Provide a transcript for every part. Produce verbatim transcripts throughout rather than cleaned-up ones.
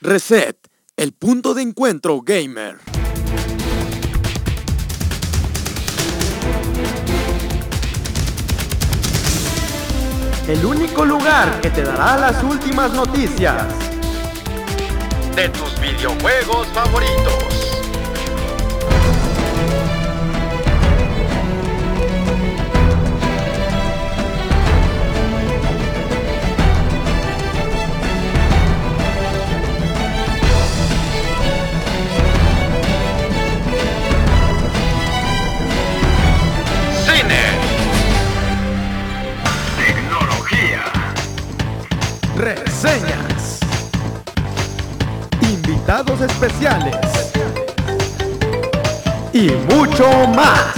Reset, el punto de encuentro gamer. El único lugar que te dará las últimas noticias de tus videojuegos favoritos. Reseñas, invitados especiales y mucho más.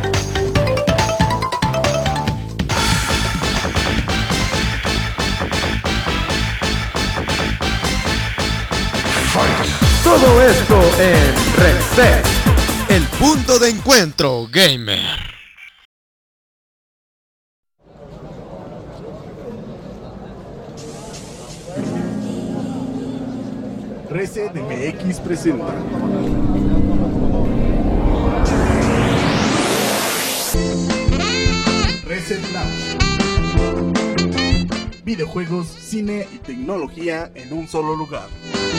Todo esto en Reset, el punto de encuentro gamer. Reset M X presenta Reset Lounge. Videojuegos, cine y tecnología en un solo lugar.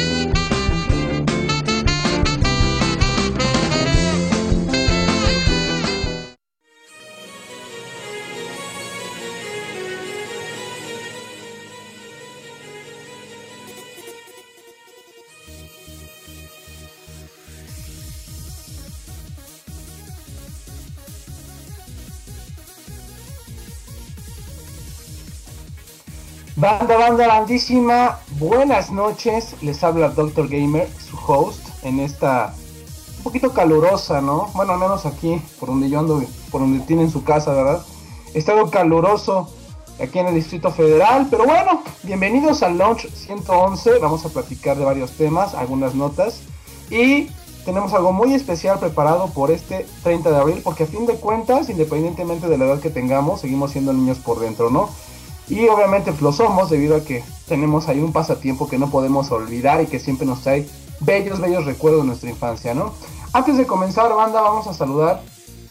Banda, banda, bandísima, buenas noches, les habla Doctor Gamer, su host, en esta un poquito calurosa, ¿no? Bueno, al menos aquí, por donde yo ando, por donde tienen su casa, ¿verdad? Está algo caluroso aquí en el Distrito Federal, pero bueno, bienvenidos al Launch ciento once, vamos a platicar de varios temas, algunas notas, y tenemos algo muy especial preparado por este treinta de abril, porque a fin de cuentas, independientemente de la edad que tengamos, seguimos siendo niños por dentro, ¿no? Y obviamente lo somos debido a que tenemos ahí un pasatiempo que no podemos olvidar y que siempre nos trae bellos, bellos recuerdos de nuestra infancia, ¿no? Antes de comenzar, banda, vamos a saludar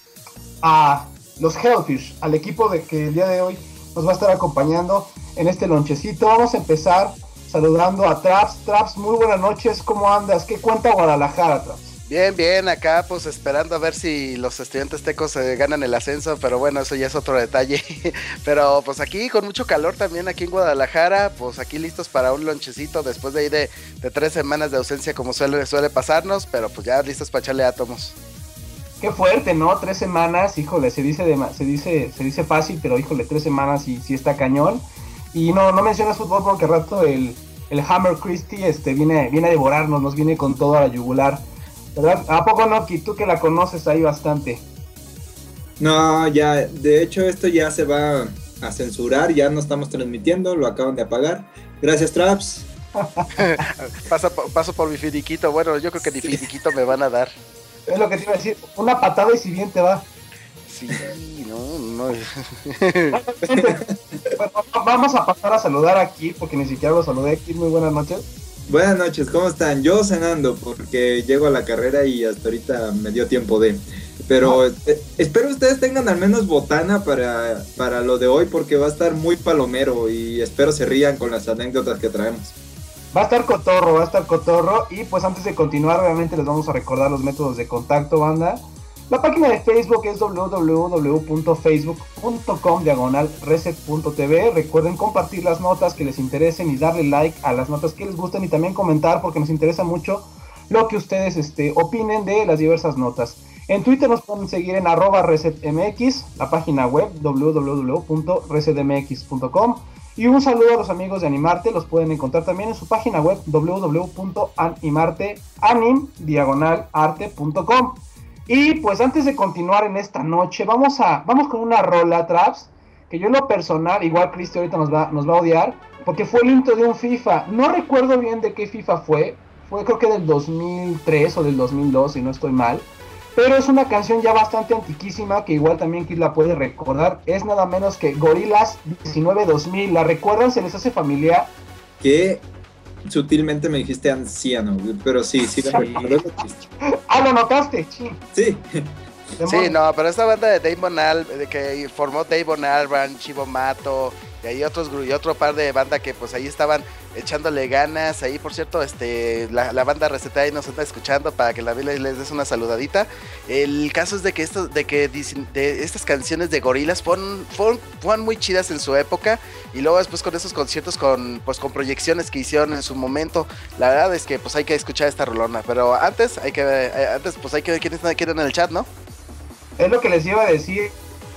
a los Hellfish, al equipo de que el día de hoy nos va a estar acompañando en este lonchecito. Vamos a empezar saludando a Traps. Traps, muy buenas noches, ¿cómo andas? ¿Qué cuenta Guadalajara, Traps? Bien, bien, acá pues esperando a ver si los estudiantes tecos eh, ganan el ascenso, pero bueno, eso ya es otro detalle. Pero pues aquí con mucho calor también aquí en Guadalajara, pues aquí listos para un lonchecito después de ahí de, de tres semanas de ausencia como suele, suele pasarnos, pero pues ya listos para echarle átomos. Qué fuerte, ¿no? Tres semanas, híjole, se dice, de, se dice, se dice fácil, pero híjole, tres semanas y sí está cañón. Y no, no mencionas fútbol porque al rato el, el Hammer Christie este, viene, viene a devorarnos, nos viene con todo a la yugular. ¿Verdad? ¿A poco no, Ki? Tú que la conoces ahí bastante. No, ya, de hecho esto ya se va a censurar, ya no estamos transmitiendo, lo acaban de apagar. Gracias, Traps. paso, paso por mi finiquito, bueno, yo creo que ni finiquito me van a dar. Es lo que te iba a decir, una patada y si bien te va. Sí, no, no. Bueno, vamos a pasar a saludar aquí, porque ni siquiera lo saludé aquí. Muy buenas noches. Buenas noches, ¿cómo están? Yo cenando porque llego a la carrera y hasta ahorita me dio tiempo de... Pero eh, espero ustedes tengan al menos botana para, para lo de hoy porque va a estar muy palomero y espero se rían con las anécdotas que traemos. Va a estar cotorro, va a estar cotorro. Y pues antes de continuar, obviamente les vamos a recordar los métodos de contacto, banda. La página de Facebook es doble u doble u doble u punto facebook punto com diagonal reset punto t v. Recuerden compartir las notas que les interesen y darle like a las notas que les gusten y también comentar porque nos interesa mucho lo que ustedes este, opinen de las diversas notas. En Twitter nos pueden seguir en arroba resetmx, la página web doble u doble u doble u punto reset m x punto com. Y un saludo a los amigos de Animarte, los pueden encontrar también en su página web doble u doble u doble u punto animarte anim diagonal arte punto com. Y pues antes de continuar en esta noche, vamos a vamos con una rola, Traps, que yo en lo personal, igual Cristi ahorita nos va, nos va a odiar, porque fue el intro de un FIFA. No recuerdo bien de qué FIFA fue, fue creo que del dos mil tres o del dos mil dos, si no estoy mal. Pero es una canción ya bastante antiquísima, que igual también Chris la puede recordar. Es nada menos que Gorillaz diecinueve dos mil. ¿La recuerdan? ¿Se les hace familiar? Que sutilmente me dijiste anciano, güey, pero sí, sí, Sí. lo recuerdo, es lo triste. Ah, ¿lo notaste? Sí. Sí, Sí, no, pero esta banda de Damon Al, de que formó Damon Albarn, Chivo Mato, y hay otros gru- y otro par de banda que pues ahí estaban echándole ganas. Ahí, por cierto, este la, la banda Receta ahí nos está escuchando para que la les, les des una saludadita. El caso es de que esto, de que dicen- de estas canciones de Gorillaz fueron, fueron, fueron muy chidas en su época, y luego después con esos conciertos con pues con proyecciones que hicieron en su momento. La verdad es que pues hay que escuchar esta rolona, pero antes hay que eh, antes pues hay que ver quiénes quieren en el chat, ¿no? Es lo que les iba a decir.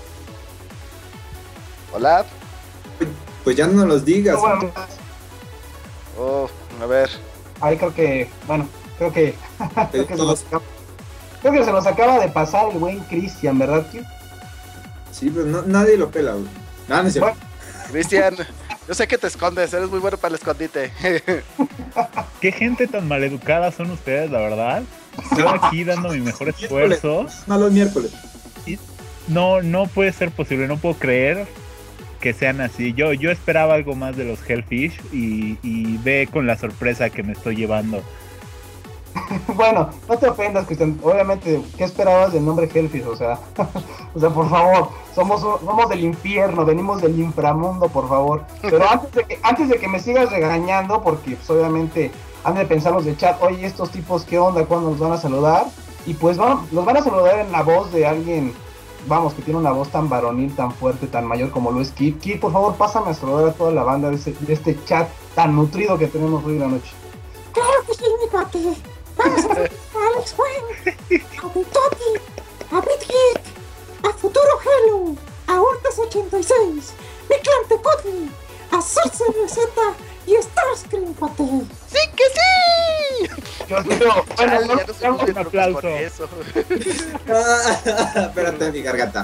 Hola. pues ya no los digas. Bueno, Oh, a ver. ahí creo que, bueno, creo que, creo que, se, todos- nos acaba, creo que se nos acaba de pasar el buen Cristian, ¿verdad, tío? Sí, pero no, nadie lo pela, güey. No, no es cierto. Cristian, yo sé que te escondes, eres muy bueno para el escondite. Qué gente tan maleducada son ustedes, la verdad. Yo aquí dando mi mejor esfuerzo. No, los miércoles. No, no puede ser posible, no puedo creer que sean así. Yo, yo esperaba algo más de los Hellfish y, y ve con la sorpresa que me estoy llevando. Bueno, no te ofendas, Cristian. Obviamente, ¿qué esperabas del nombre Hellfish? O sea, o sea, por favor, somos, somos del infierno, venimos del inframundo, por favor. Pero antes de que, antes de que me sigas regañando, porque pues, obviamente han de pensar los de chat, oye, estos tipos, ¿qué onda? ¿Cuándo nos van a saludar? Y pues van, nos van a saludar en la voz de alguien, vamos, que tiene una voz tan varonil, tan fuerte, tan mayor como lo es Kid. Kid, por favor, pásame a saludar a toda la banda de, ese, de este chat tan nutrido que tenemos hoy en la noche. Claro que sí, mi cuate. Vamos a saludar a Alex Wayne, a Bitotti, a BitGeek, a Futuro Hello, a Hortas ochenta y seis, mi clan Tecote, a Salsa Receta y a Starscream, cuate. ¡Sí que sí! Dios mío, bueno, Chale, no, ya no se no, puede un aplauso. por eso. Espérate, mi garganta.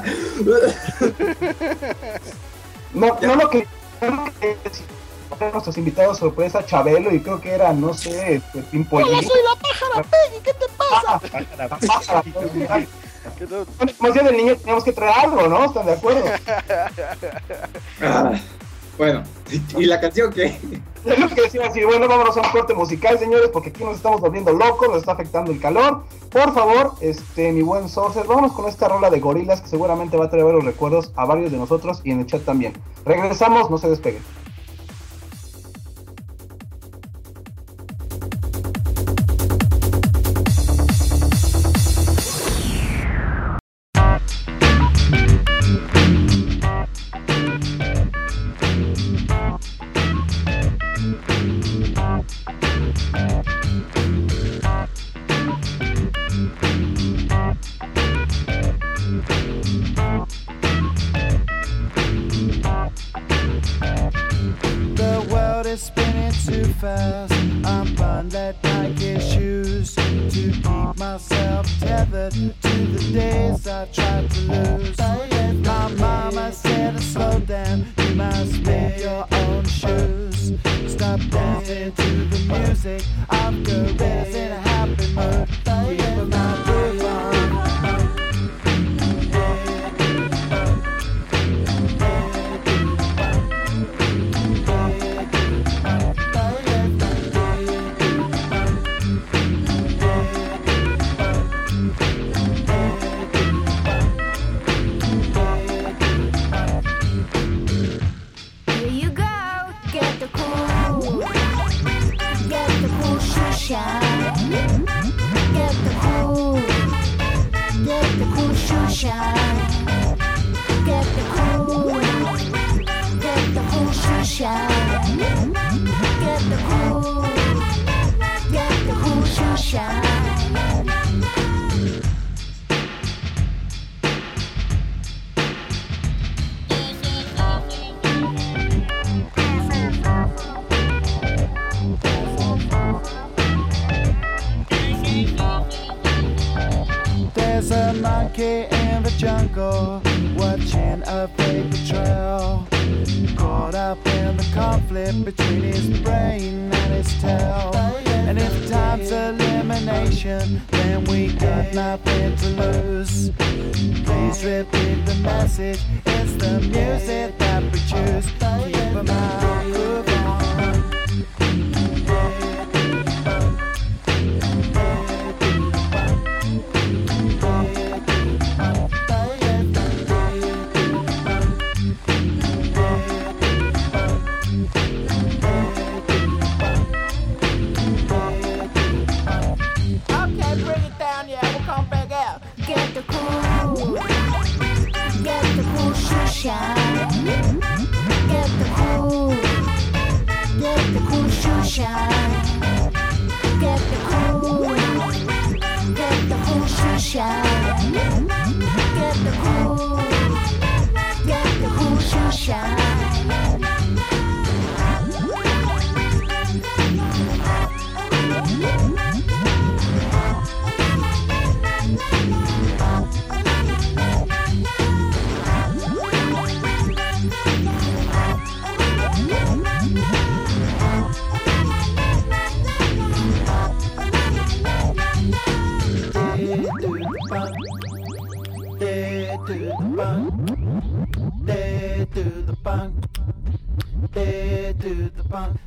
no, no lo que no lo que- nuestros invitados sorpresa, Chabelo, y creo que era, no sé, este, Pimpolín. Hola, soy la pájara Peggy, ¿qué te pasa? Pájara, Que no- Bueno, como decía del niño, teníamos que traer algo, ¿no? ¿Están de acuerdo? Ah, bueno, ¿y la canción qué? Es lo que decía así, bueno, vámonos a un corte musical, señores, porque aquí nos estamos volviendo locos, nos está afectando el calor. Por favor, este, mi buen Sorcer, vámonos con esta rola de Gorillaz que seguramente va a traer varios recuerdos a varios de nosotros y en el chat también. Regresamos, no se despeguen. The world is spinning too fast. I'm buying that Nike shoes to keep myself tethered to the days I tried to lose. My mama said to slow down, you must make your own shoes. Stop dancing to the music of gorillas in a happy mood. Keep my groove on. Here you go, get the cool, get the cool shoe shine, get the cool, get the cool shoe shine, get the cool, get the cool shoe shine, get the cool, get the cool shoe shine. There's a monkey in the jungle watching a paper trail. Caught up in the conflict between his brain and his tail. And if time's elimination, then we got nothing to lose. Please repeat the message, it's the music that we choose. Keep 'em out, groove on. shine. Get the cool, get the cool shoe shine. Get the cool, get the cool shoe shine. Get the cool, get the cool shoe shine. Day to the bunk, day to the bunk, day to the bunk.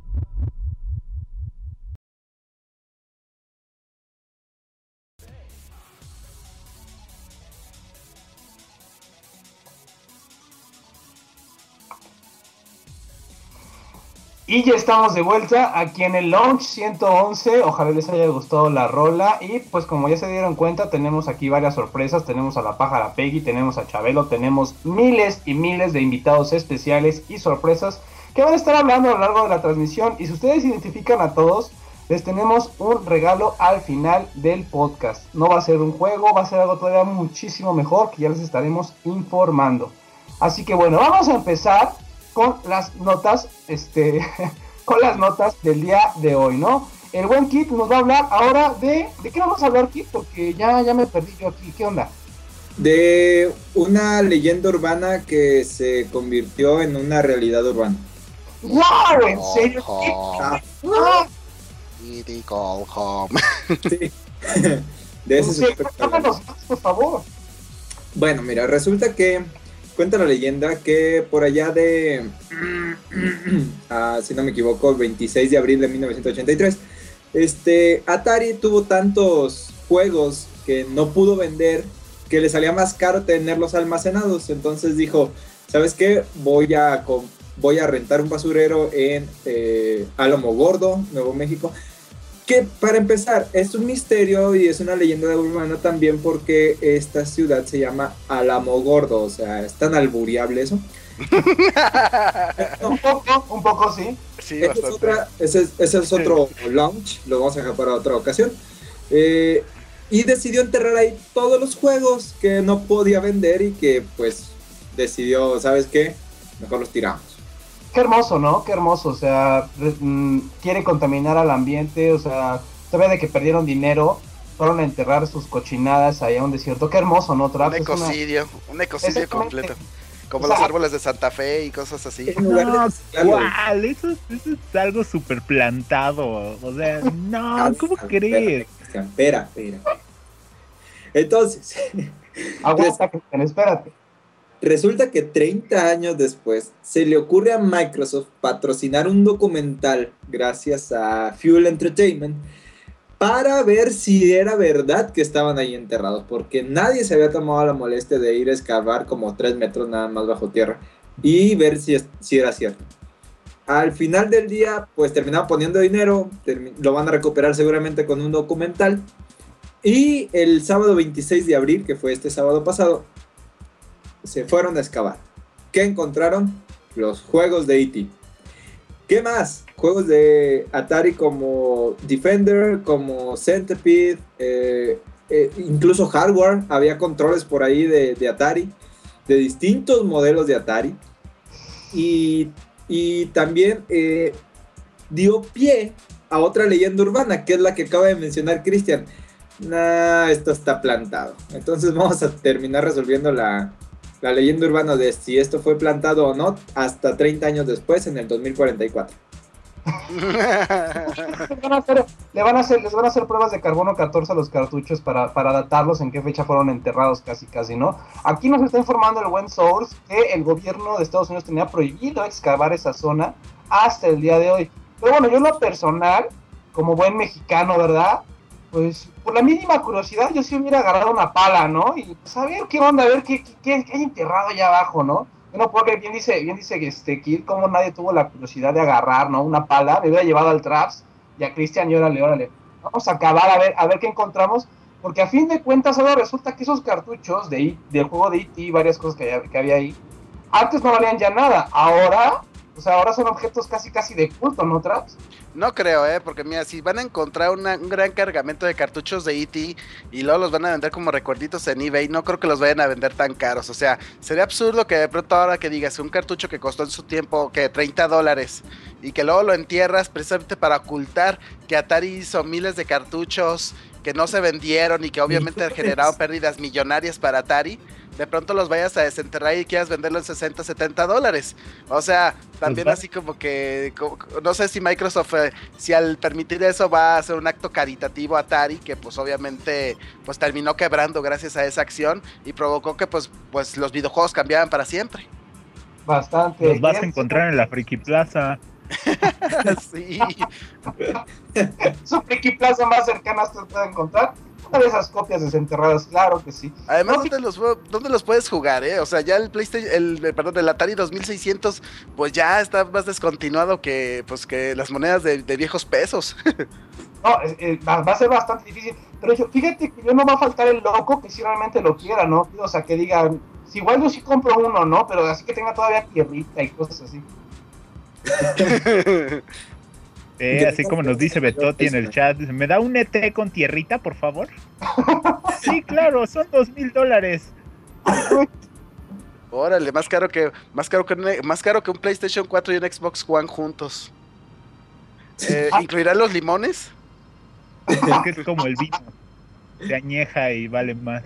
Y ya estamos de vuelta aquí en el Launch ciento once, ojalá les haya gustado la rola y pues como ya se dieron cuenta tenemos aquí varias sorpresas, tenemos a la pájara Peggy, tenemos a Chabelo, tenemos miles y miles de invitados especiales y sorpresas que van a estar hablando a lo largo de la transmisión y si ustedes identifican a todos les tenemos un regalo al final del podcast, no va a ser un juego, va a ser algo todavía muchísimo mejor que ya les estaremos informando, así que bueno, vamos a empezar con las notas, este, con las notas del día de hoy, ¿no? El buen Kit nos va a hablar ahora de, ¿de qué vamos a hablar, Kit? Porque ya, ya me perdí yo aquí, ¿qué onda? De una leyenda urbana que se convirtió en una realidad urbana. ¡Wow! ¿En serio? Ah, Y go home. sí. De ese Sí, supuesto- cuéntanos más, por favor. Bueno, mira, resulta que cuenta la leyenda que por allá de, ah, si no me equivoco, el veintiséis de abril de mil novecientos ochenta y tres, este, Atari tuvo tantos juegos que no pudo vender que le salía más caro tenerlos almacenados. Entonces dijo, ¿sabes qué? Voy a, com- voy a rentar un basurero en eh, Álamo Gordo, Nuevo México. Que para empezar, es un misterio y es una leyenda urbana también porque esta ciudad se llama Álamo Gordo, o sea, es tan albureable eso. Un poco, un poco, sí. Sí, Ese es, bastante. otra- ese es- ese es otro launch, lo vamos a dejar para otra ocasión. Eh, y decidió enterrar ahí todos los juegos que no podía vender y que pues decidió, ¿sabes qué? Mejor los tiramos. Qué hermoso, ¿no? Qué hermoso, o sea, re- mm, quiere contaminar al ambiente, o sea, todavía de que perdieron dinero, fueron a enterrar sus cochinadas ahí a un desierto, qué hermoso, ¿no? Un Traps? Es una- ecocidio, un ecocidio Exactamente. completo. Como O sea, los árboles de Santa Fe y cosas así. En lugar de No, mezclarlo, ¿cuál? Eso, es- eso es algo súper plantado. O sea, no, ¿cómo crees? Espera, espera. Entonces, Aguanta, Cristian, espérate. resulta que treinta años después se le ocurre a Microsoft patrocinar un documental gracias a Fuel Entertainment para ver si era verdad que estaban ahí enterrados, porque nadie se había tomado la molestia de ir a excavar como tres metros nada más bajo tierra y ver si, es- si era cierto. Al final del día, pues terminaron poniendo dinero, termi- lo van a recuperar seguramente con un documental. Y el sábado veintiséis de abril, que fue este sábado pasado, se fueron a excavar. ¿Qué encontraron? Los juegos de E T ¿Qué más? Juegos de Atari como Defender, como Centipede, eh, eh, incluso hardware. Había controles por ahí de, de Atari, de distintos modelos de Atari. Y, y también eh, dio pie a otra leyenda urbana, que es la que acaba de mencionar Cristian. Nah, esto está plantado. Entonces vamos a terminar resolviendo la, la leyenda urbana de si esto fue plantado o no hasta treinta años después, en el dos mil cuarenta y cuatro. Les van a hacer, le van a hacer, les van a hacer pruebas de carbono catorce a los cartuchos para, para datarlos en qué fecha fueron enterrados casi casi, ¿no? Aquí nos está informando el buen Source que el gobierno de Estados Unidos tenía prohibido excavar esa zona hasta el día de hoy. Pero bueno, yo en lo personal, como buen mexicano, ¿verdad? Pues por la mínima curiosidad yo sí hubiera agarrado una pala, ¿no? Y pues a ver qué onda, a ver qué, qué, qué hay enterrado allá abajo, ¿no? Bueno, porque bien dice, bien dice este Kid, como nadie tuvo la curiosidad de agarrar, ¿no? Una pala, me hubiera llevado al Traps y a Cristian y órale, órale. Vamos a acabar a ver, a ver qué encontramos, porque a fin de cuentas ahora resulta que esos cartuchos de, del juego de E T y varias cosas que, había- que había ahí, Antes no valían ya nada, ahora, o sea, ahora son objetos casi casi de culto, ¿no, Traps? No creo, eh, porque mira, si van a encontrar una, un gran cargamento de cartuchos de E T y luego los van a vender como recuerditos en eBay, no creo que los vayan a vender tan caros. O sea, sería absurdo que de pronto ahora que digas un cartucho que costó en su tiempo que treinta dólares y que luego lo entierras precisamente para ocultar que Atari hizo miles de cartuchos que no se vendieron y que obviamente generaron pérdidas millonarias para Atari. De pronto los vayas a desenterrar y quieras venderlo en sesenta, setenta dólares. O sea, también Pues va. así como que, como- no sé si Microsoft, eh, si al permitir eso va a hacer un acto caritativo a Atari, que pues obviamente pues terminó quebrando gracias a esa acción y provocó que pues, pues los videojuegos cambiaran para siempre. Bastante. Los vas a Es- encontrar en la Friki Plaza. Sí. Su Friki Plaza más cercana se puede encontrar. Una de esas copias desenterradas, claro que sí. Además, No, ¿dónde los, ¿dónde los puedes jugar, eh? O sea, ya el PlayStation, el, eh, perdón, el Atari dos mil seiscientos, pues ya está más descontinuado que, pues, que las monedas de, de viejos pesos. No, es- es- va va a ser bastante difícil. Pero yo, fíjate que yo no va a faltar el loco que si realmente lo quiera, ¿no? O sea, que diga, si igual yo sí compro uno, ¿no? Pero así que tenga todavía tierrita y cosas así. Eh, así como nos dice Betotti en el chat, dice, ¿me da un E T con tierrita, por favor? Sí, claro, son dos mil dólares. Órale, más caro que, más caro que, un, más caro que un PlayStation cuatro y un Xbox One juntos. Eh, ¿Incluirán los limones? Es que es como el vino. Se añeja y vale más.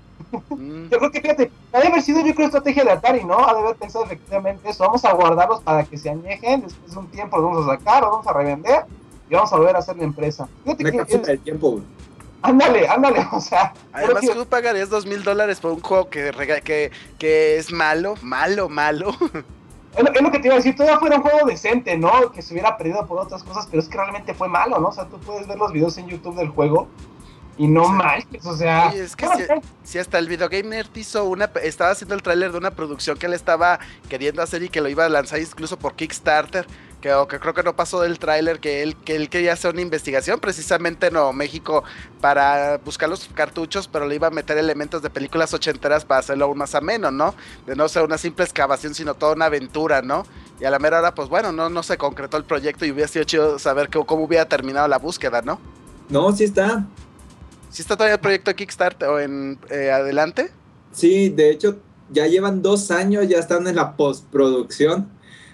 Mm. Yo creo que, fíjate, ha de haber sido yo creo estrategia de Atari, ¿no? Ha de haber pensado efectivamente eso. Vamos a guardarlos para que se añejen, después de un tiempo los vamos a sacar, los vamos a revender y vamos a volver a hacer la empresa. Fíjate Una que, cápsula es- del tiempo, güey. ándale, ándale, o sea, Además, creo que- tú pagarías dos mil dólares por un juego que, rega- que, que es malo, malo, malo. Es lo, es lo que te iba a decir, todavía fuera un juego decente, ¿no? Que se hubiera perdido por otras cosas, pero es que realmente fue malo, ¿no? O sea, tú puedes ver los videos en YouTube del juego y no Sí. manches, o sea... Oye, es que bueno, si, si hasta el Video Game Nerd hizo una, estaba haciendo el tráiler de una producción que él estaba queriendo hacer y que lo iba a lanzar incluso por Kickstarter, que, o que creo que no pasó del tráiler, que él, que él quería hacer una investigación precisamente en Nuevo México para buscar los cartuchos, pero le iba a meter elementos de películas ochenteras para hacerlo aún más ameno, ¿no? De no ser una simple excavación, sino toda una aventura, ¿no? Y a la mera hora, pues bueno, no, no se concretó el proyecto y hubiera sido chido saber que- cómo hubiera terminado la búsqueda, ¿no? No, sí está. ¿Sí está todavía el proyecto de Kickstarter o en eh, adelante? Sí, de hecho, ya llevan dos años, ya están en la postproducción.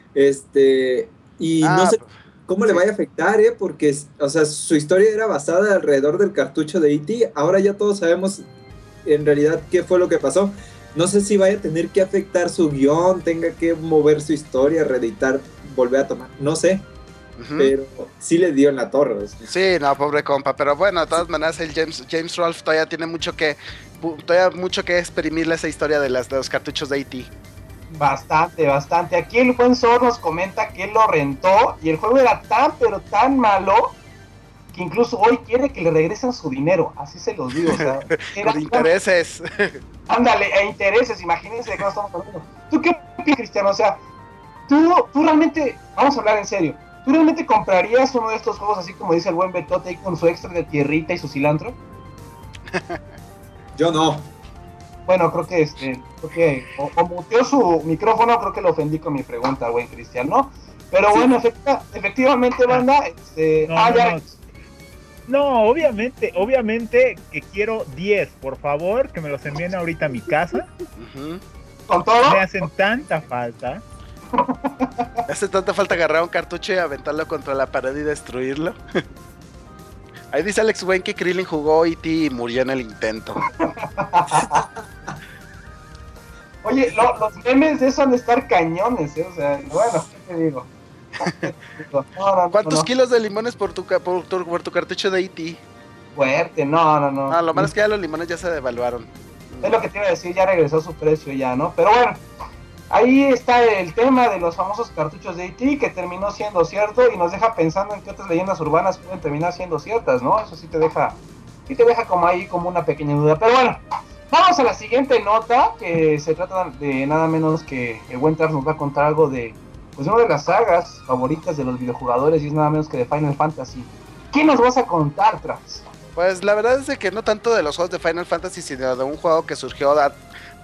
Este, y Ah, no sé cómo le sí. vaya a afectar, ¿eh? Porque, o sea, su historia era basada alrededor del cartucho de E T. Ahora ya todos sabemos en realidad qué fue lo que pasó. No sé si vaya a tener que afectar su guión, tenga que mover su historia, reeditar, volver a tomar. No sé, Ujú. pero sí le dio en la torre. o sea. Sí, no, pobre compa, pero bueno, de todas maneras el James, James Rolfe todavía tiene mucho que pu- todavía mucho que exprimirle esa historia de, las, de los cartuchos de E T. Bastante, bastante. Aquí el buen Sor nos comenta que él lo rentó y el juego era tan, pero tan malo que incluso hoy quiere que le regresen su dinero. Así se los digo, o sea, era Por intereses. ándale, e intereses, imagínense de qué nos estamos hablando. ¿Tú qué opinas, Cristiano? O sea, tú, tú realmente, vamos a hablar en serio, ¿tú realmente comprarías uno de estos juegos así como dice el buen Betote ahí con su extra de tierrita y su cilantro? Yo no. Bueno, creo que este, creo que o, o muteó su micrófono, creo que lo ofendí con mi pregunta, buen Cristian, ¿no? Pero Sí. bueno, efectiva- efectivamente, banda, este, No, ah, no, ya, no. No, obviamente, obviamente que quiero diez, por favor, que me los envíen ahorita a mi casa. Ujú. con todo, Me hacen tanta falta. Hace tanta falta agarrar un cartucho y aventarlo contra la pared y destruirlo. Ahí dice Alex Wayne que Krillin jugó E T y murió en el intento. oye, lo- los memes de eso han de estar cañones, ¿eh? O sea, bueno, ¿qué te digo? No, no, no, ¿Cuántos no, kilos de limones por tu, ca- por tu, por tu cartucho de E T? fuerte, no, no, no. No, lo malo es que ya los limones ya se devaluaron. Es lo que te iba a decir, ya regresó su precio ya, ¿no? Pero bueno, ahí está el tema de los famosos cartuchos de E T que terminó siendo cierto y nos deja pensando en qué otras leyendas urbanas pueden terminar siendo ciertas, ¿no? Eso sí te deja, sí te deja como ahí como una pequeña duda. Pero bueno, vamos a la siguiente nota, que se trata de nada menos que el buen Tars nos va a contar algo de, pues, una de las sagas favoritas de los videojugadores y es nada menos que de Final Fantasy. ¿Qué nos vas a contar, Tras? Pues la verdad es de que no tanto de los juegos de Final Fantasy, sino de un juego que surgió a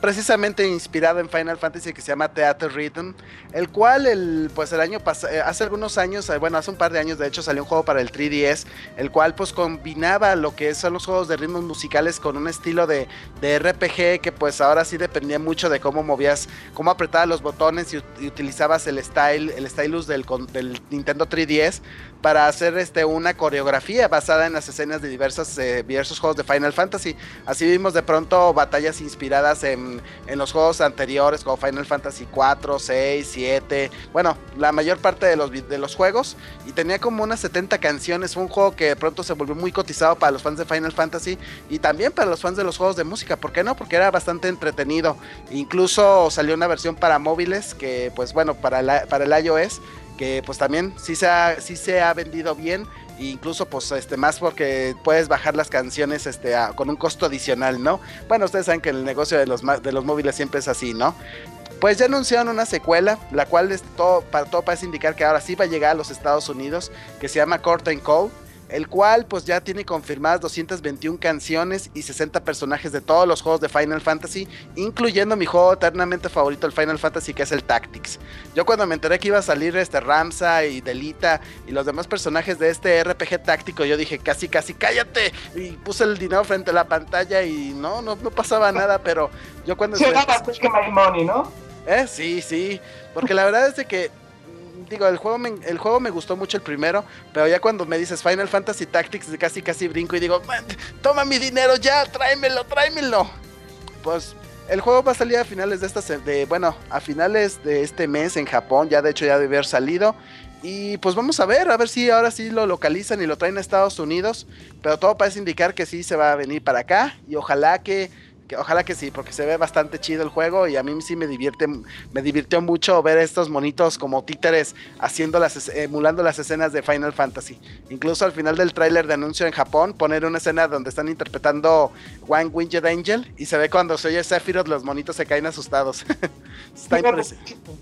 precisamente inspirado en Final Fantasy, que se llama Theater Rhythm, el cual el, pues el año pasado, hace algunos años, bueno, hace un par de años de hecho salió un juego para el tres D S, el cual pues combinaba lo que son los juegos de ritmos musicales con un estilo de, de R P G que pues ahora sí dependía mucho de cómo movías, cómo apretabas los botones y, y utilizabas el style, el stylus del, del Nintendo tres D S para hacer este, una coreografía basada en las escenas de diversos, eh, diversos juegos de Final Fantasy. Así vimos de pronto batallas inspiradas en, en los juegos anteriores como Final Fantasy cuatro, seis, siete, bueno, la mayor parte de los, de los juegos, y tenía como unas setenta canciones. Fue un juego que de pronto se volvió muy cotizado para los fans de Final Fantasy y también para los fans de los juegos de música, ¿por qué no? Porque era bastante entretenido. Incluso salió una versión para móviles que pues bueno, para, la, para el iOS, que pues también sí se ha, sí se ha vendido bien, e incluso pues este más porque puedes bajar las canciones este a, con un costo adicional, ¿no? Bueno, ustedes saben que el negocio de los, de los móviles siempre es así, ¿no? Pues ya anunciaron una secuela, la cual es todo, para, todo parece indicar que ahora sí va a llegar a los Estados Unidos, que se llama Curtain Call, el cual pues ya tiene confirmadas doscientas veintiuna canciones y sesenta personajes de todos los juegos de Final Fantasy, incluyendo mi juego eternamente favorito, el Final Fantasy, que es el Tactics. Yo cuando me enteré que iba a salir este Ramsa y Delita y los demás personajes de este R P G táctico, yo dije casi casi cállate, y puse el dinero frente a la pantalla y no, no, no pasaba nada, pero yo cuando... Sí, nada, que my money, ¿no? Eh, sí, sí, porque la verdad es de que digo, el juego, me, el juego me gustó mucho el primero, pero ya cuando me dices Final Fantasy Tactics, casi casi brinco y digo, toma mi dinero ya, tráemelo, tráemelo. Pues el juego va a salir a finales de esta, de, bueno, a finales de este mes en Japón, ya de hecho ya debe haber salido. Y pues vamos a ver, a ver si ahora sí lo localizan y lo traen a Estados Unidos, pero todo parece indicar que sí se va a venir para acá, y ojalá que... Ojalá que sí, porque se ve bastante chido el juego y a mí sí me divierte, me divirtió mucho ver estos monitos como títeres haciendo las, emulando las escenas de Final Fantasy. Incluso al final del tráiler de anuncio en Japón poner una escena donde están interpretando One Winged Angel y se ve cuando se oye Sephiroth, los monitos se caen asustados. Está, impres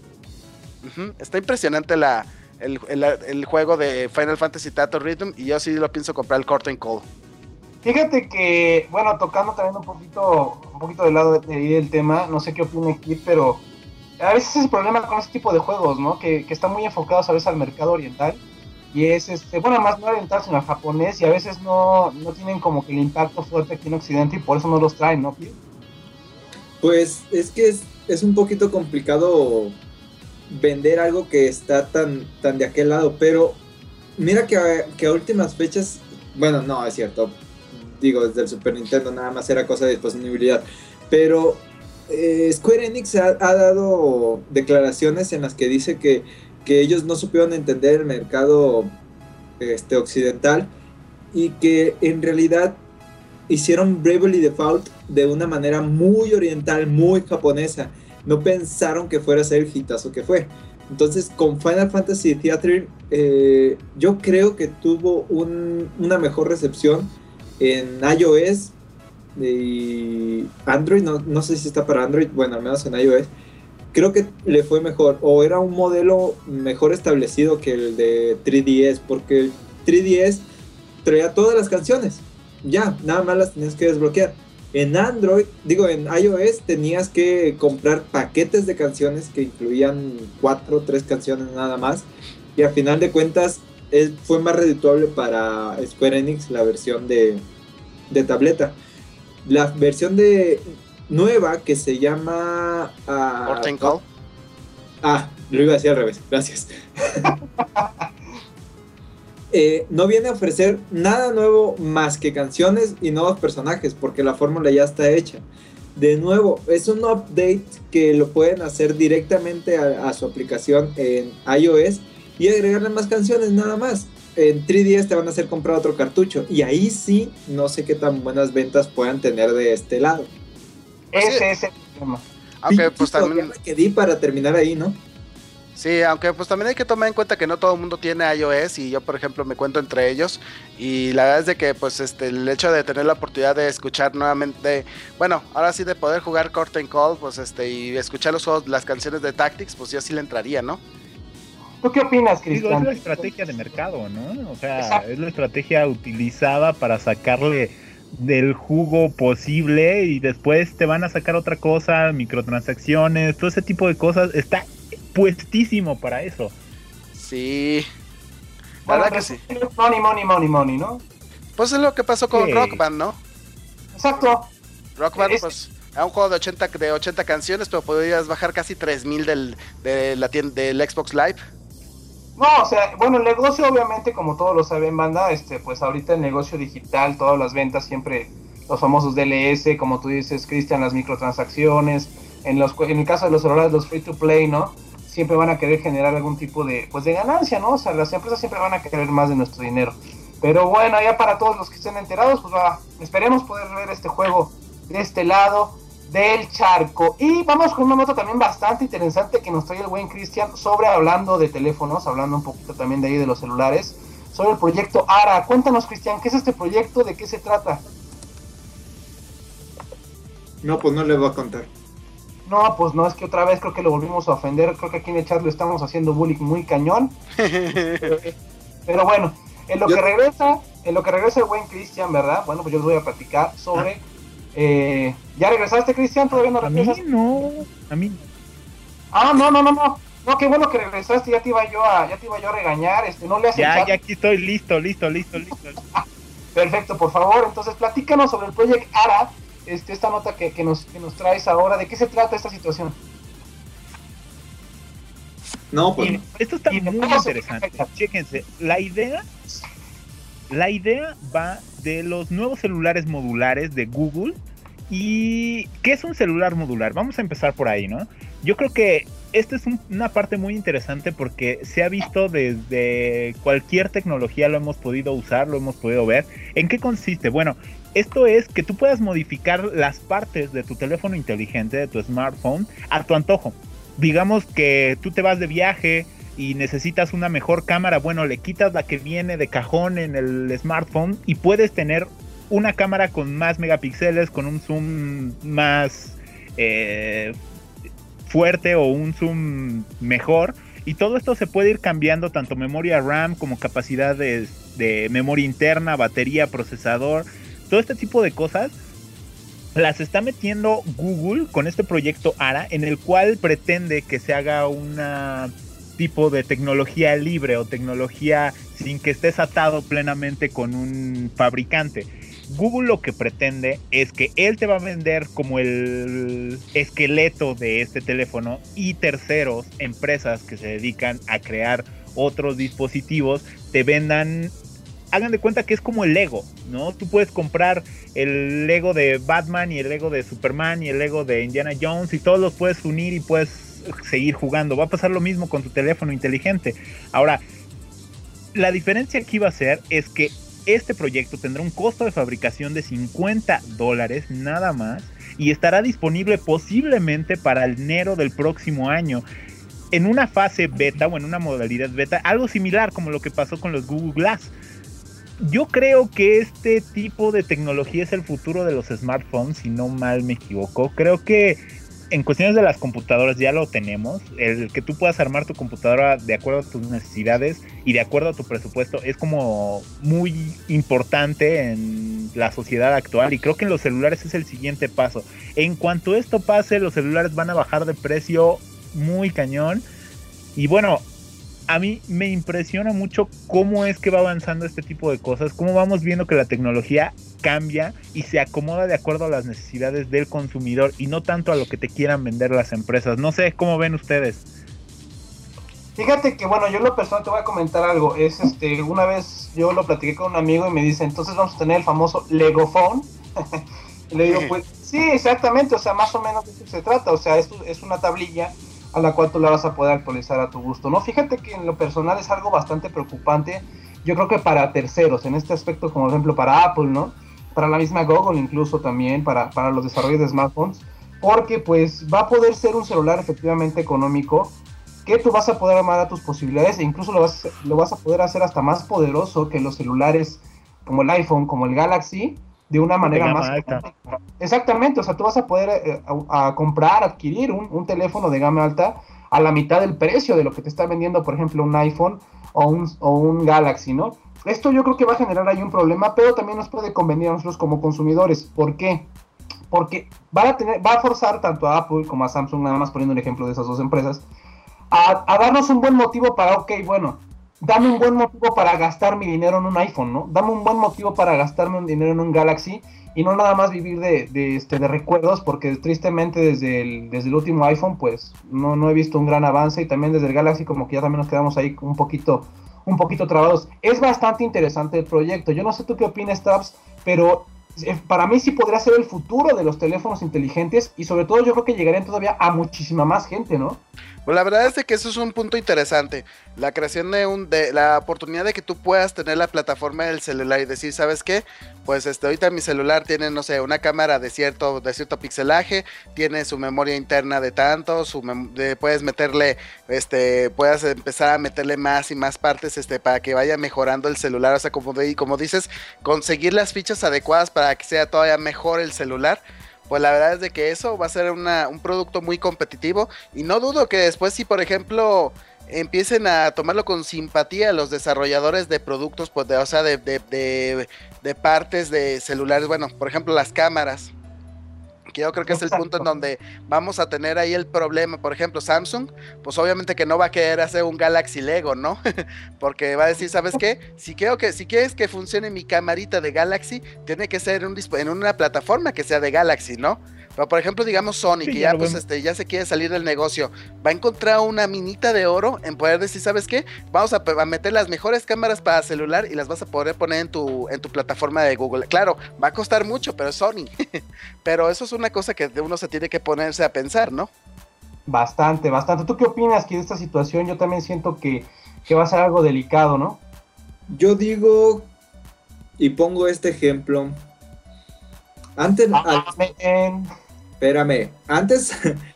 uh-huh. Está impresionante la, el, el, el juego de Final Fantasy Theater Rhythm y yo sí lo pienso comprar el Curtain Call. Fíjate que, bueno, tocando también un poquito, un poquito del lado de, de, del tema, no sé qué opina Kit, pero a veces es el problema con este tipo de juegos, ¿no? Que, que están muy enfocados a veces al mercado oriental, y es, este, bueno, más no oriental, sino al japonés, y a veces no, no tienen como que el impacto fuerte aquí en Occidente, y por eso no los traen, ¿no, Kit? Pues es que es, es un poquito complicado vender algo que está tan, tan de aquel lado, pero mira que a, que a últimas fechas, bueno, no, es cierto, digo, desde el Super Nintendo nada más era cosa de disponibilidad, pero eh, Square Enix ha, ha dado declaraciones en las que dice que, que ellos no supieron entender el mercado este, occidental y que en realidad hicieron Bravely Default de una manera muy oriental, muy japonesa, no pensaron que fuera a ser el hitazo que fue. Entonces con Final Fantasy Theater eh, yo creo que tuvo un, una mejor recepción en iOS y Android, no, no sé si está para Android, bueno, al menos en iOS, creo que le fue mejor, o era un modelo mejor establecido que el de tres D S, porque el tres D S traía todas las canciones, ya, nada más las tenías que desbloquear. En Android, digo, en iOS tenías que comprar paquetes de canciones que incluían cuatro o tres canciones nada más, y a final de cuentas es, fue más redituable para Square Enix la versión de, de tableta. La versión de nueva que se llama uh, Curtain Call. Ah, lo iba a decir al revés, gracias. eh, no viene a ofrecer nada nuevo más que canciones y nuevos personajes, porque la fórmula ya está hecha. De nuevo, es un update que lo pueden hacer directamente a, a su aplicación en iOS y agregarle más canciones nada más. En tres D S te van a hacer comprar otro cartucho y ahí sí no sé qué tan buenas ventas puedan tener de este lado. Ese es el tema. Aunque pues también que di para terminar ahí, ¿no? Sí, aunque pues también hay que tomar en cuenta que no todo el mundo tiene iOS y yo por ejemplo me cuento entre ellos y la verdad es de que pues este el hecho de tener la oportunidad de escuchar nuevamente, bueno, ahora sí de poder jugar Curtain Call, pues este y escuchar los juegos, las canciones de Tactics, pues yo sí le entraría, ¿no? ¿Tú qué opinas, Digo, Cristian? es la estrategia de mercado, ¿no? O sea, Exacto. es la estrategia utilizada para sacarle del jugo posible y después te van a sacar otra cosa, microtransacciones, todo ese tipo de cosas. Está puestísimo para eso. Sí. La Bueno, verdad que sí. Money, money, money, money, ¿no? Pues es lo que pasó con Sí. Rock Band, ¿no? Exacto. Rock Band, Es- pues, era un juego de ochenta, de ochenta canciones, pero podías bajar casi tres mil del, de la tienda, del Xbox Live. No, o sea, bueno, el negocio obviamente, como todos lo saben, banda, este, pues ahorita el negocio digital, todas las ventas, siempre los famosos D L S, como tú dices, Cristian, las microtransacciones, en los en el caso de los celulares, los free to play, ¿no? Siempre van a querer generar algún tipo de, pues de ganancia, ¿no? O sea, las empresas siempre van a querer más de nuestro dinero. Pero bueno, ya para todos los que estén enterados, pues va, esperemos poder ver este juego de este lado del charco. Y vamos con una nota también bastante interesante que nos trae el buen Cristian sobre, hablando de teléfonos, hablando un poquito también de ahí de los celulares, sobre el proyecto ARA. Cuéntanos, Cristian, ¿qué es este proyecto? ¿De qué se trata? No, pues no le voy a contar. No, pues no, es que otra vez creo que lo volvimos a ofender. Creo que aquí en el chat lo estamos haciendo bullying muy cañón. Pero bueno, en lo Yo- que regresa, en lo que regresa el buen Cristian, ¿verdad? Bueno, pues yo les voy a platicar sobre... Eh, ¿ya regresaste, Cristian? ¿Todavía no A mí regresas? no, a mí Ah, no, no, no, no. No, qué bueno que regresaste, ya te iba yo a, ya te iba yo a regañar, este, no le has ya, echado. ya aquí estoy listo, listo, listo, listo. Perfecto, por favor, entonces platícanos sobre el proyecto ARA, este, esta nota que, que, nos, que nos traes ahora, ¿de qué se trata esta situación? No, pues Miren, esto está y- muy vamos a- interesante. Chéquense, la idea, la idea va de los nuevos celulares modulares de Google. ¿Y qué es un celular modular? Vamos a empezar por ahí, ¿no? Yo creo que esta es un- una parte muy interesante porque se ha visto desde cualquier tecnología, lo hemos podido usar, lo hemos podido ver. ¿En qué consiste? Bueno, esto es que tú puedas modificar las partes de tu teléfono inteligente, de tu smartphone, a tu antojo. Digamos que tú te vas de viaje y necesitas una mejor cámara, bueno, le quitas la que viene de cajón en el smartphone y puedes tener una cámara con más megapíxeles, con un zoom más eh, fuerte o un zoom mejor. Y todo esto se puede ir cambiando, tanto memoria RAM como capacidad de, de memoria interna, batería, procesador. Todo este tipo de cosas las está metiendo Google con este proyecto ARA, en el cual pretende que se haga una tipo de tecnología libre o tecnología sin que estés atado plenamente con un fabricante. Google lo que pretende es que él te va a vender como el esqueleto de este teléfono y terceros, empresas que se dedican a crear otros dispositivos, te vendan, hagan de cuenta que es como el Lego, ¿no? Tú puedes comprar el Lego de Batman y el Lego de Superman y el Lego de Indiana Jones y todos los puedes unir y puedes seguir jugando. Va a pasar lo mismo con tu teléfono inteligente. Ahora, la diferencia aquí va a ser es que este proyecto tendrá un costo de fabricación de cincuenta dólares nada más y estará disponible posiblemente para enero del próximo año en una fase beta o en una modalidad beta, algo similar como lo que pasó con los Google Glass. Yo creo que este tipo de tecnología es el futuro de los smartphones, si no mal me equivoco. Creo que en cuestiones de las computadoras ya lo tenemos. El que tú puedas armar tu computadora de acuerdo a tus necesidades y de acuerdo a tu presupuesto es como muy importante en la sociedad actual, y creo que en los celulares es el siguiente paso. En cuanto esto pase, los celulares van a bajar de precio muy cañón. Y bueno, a mí me impresiona mucho cómo es que va avanzando este tipo de cosas, cómo vamos viendo que la tecnología cambia y se acomoda de acuerdo a las necesidades del consumidor y no tanto a lo que te quieran vender las empresas. No sé cómo ven ustedes. Fíjate que, bueno, yo en lo personal te voy a comentar algo. Es este, una vez yo lo platiqué con un amigo y me dice, entonces vamos a tener el famoso Lego Phone. Y le digo, pues sí, exactamente, o sea, más o menos de eso se trata. O sea, esto es una tablilla a la cual tú la vas a poder actualizar a tu gusto, ¿no? Fíjate que en lo personal es algo bastante preocupante. Yo creo que para terceros, en este aspecto, como por ejemplo para Apple, ¿no? Para la misma Google incluso también, para, para los desarrollos de smartphones, porque pues va a poder ser un celular efectivamente económico, que tú vas a poder armar a tus posibilidades e incluso lo vas, lo vas a poder hacer hasta más poderoso que los celulares como el iPhone, como el Galaxy, de una manera De gama más alta. económica. Exactamente, o sea, tú vas a poder eh, a, a comprar, adquirir un, un teléfono de gama alta a la mitad del precio de lo que te está vendiendo, por ejemplo, un iPhone o un, o un Galaxy, ¿no? Esto yo creo que va a generar ahí un problema, pero también nos puede convenir a nosotros como consumidores. ¿Por qué? Porque va a, tener, va a forzar tanto a Apple como a Samsung, nada más poniendo un ejemplo de esas dos empresas, a, a darnos un buen motivo para, ok, bueno, dame un buen motivo para gastar mi dinero en un iPhone, ¿no? Dame un buen motivo para gastarme un dinero en un Galaxy y no nada más vivir de, de, este, de recuerdos, porque tristemente desde el, desde el último iPhone, pues, no, no he visto un gran avance, y también desde el Galaxy como que ya también nos quedamos ahí un poquito, un poquito trabados. Es bastante interesante el proyecto. Yo no sé tú qué opinas, Tabs, pero para mí sí podría ser el futuro de los teléfonos inteligentes, y sobre todo yo creo que llegarían todavía a muchísima más gente, ¿no? Pues la verdad es de que eso es un punto interesante, la creación de un, de la oportunidad de que tú puedas tener la plataforma del celular y decir, ¿sabes qué? Pues este, ahorita mi celular tiene, no sé, una cámara de cierto, de cierto pixelaje, tiene su memoria interna de tanto, su mem de, puedes meterle, este, puedes empezar a meterle más y más partes, este, para que vaya mejorando el celular, o sea, como, de, como dices, conseguir las fichas adecuadas para que sea todavía mejor el celular. Pues la verdad es de que eso va a ser una, un producto muy competitivo, y no dudo que después si por ejemplo empiecen a tomarlo con simpatía los desarrolladores de productos, pues de, o sea, de, de, de, de partes de celulares, bueno, por ejemplo las cámaras, que yo creo que es el punto en donde vamos a tener ahí el problema. Por ejemplo, Samsung, pues obviamente que no va a querer hacer un Galaxy Lego, ¿no? Porque va a decir, ¿sabes qué? Si quiero que, si quieres que funcione mi camarita de Galaxy, tiene que ser en, un, en una plataforma que sea de Galaxy, ¿no? Pero por ejemplo, digamos Sony, sí, que ya, ya pues este, ya se quiere salir del negocio, va a encontrar una minita de oro en poder decir, ¿sabes qué? Vamos a, a meter las mejores cámaras para celular y las vas a poder poner en tu, en tu plataforma de Google. Claro, va a costar mucho, pero es Sony. Pero eso es una cosa que uno se tiene que ponerse a pensar, ¿no? Bastante, bastante. ¿Tú qué opinas que de esta situación? Yo también siento que, que va a ser algo delicado, ¿no? Yo digo, y pongo este ejemplo, antes... Ah, al... Espérame, antes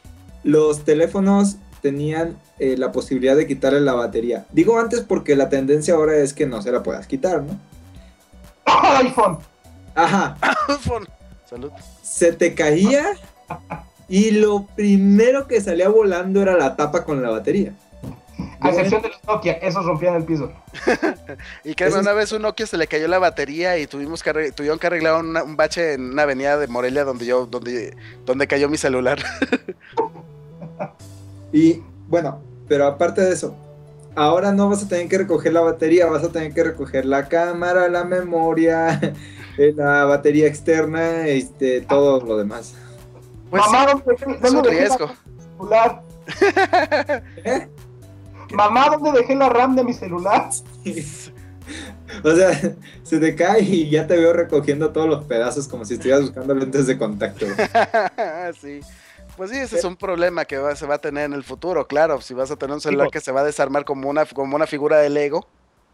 los teléfonos tenían eh, la posibilidad de quitarle la batería. Digo antes porque la tendencia ahora es que no se la puedas quitar, ¿no? iPhone. Ajá. iPhone. Salud. Se te caía y lo primero que salía volando era la tapa con la batería. A excepción de los Nokia, esos rompían el piso. Y que una vez un Nokia se le cayó la batería y tuvimos que tuvieron que arreglar una, un bache en una avenida de Morelia donde yo donde donde cayó mi celular. Y bueno, pero aparte de eso, ahora no vas a tener que recoger la batería, vas a tener que recoger la cámara, la memoria, la batería externa, este, todo lo demás. Pues mamá, sí, ¿dónde, es un dónde riesgo. Celular? ¿Eh? Mamá, ¿dónde dejé la RAM de mi celular? O sea, se te cae y ya te veo recogiendo todos los pedazos como si estuvieras buscando lentes de contacto. Sí. Pues sí, ese es un problema que va, se va a tener en el futuro, claro. Si vas a tener un celular que se va a desarmar como una, como una figura de Lego.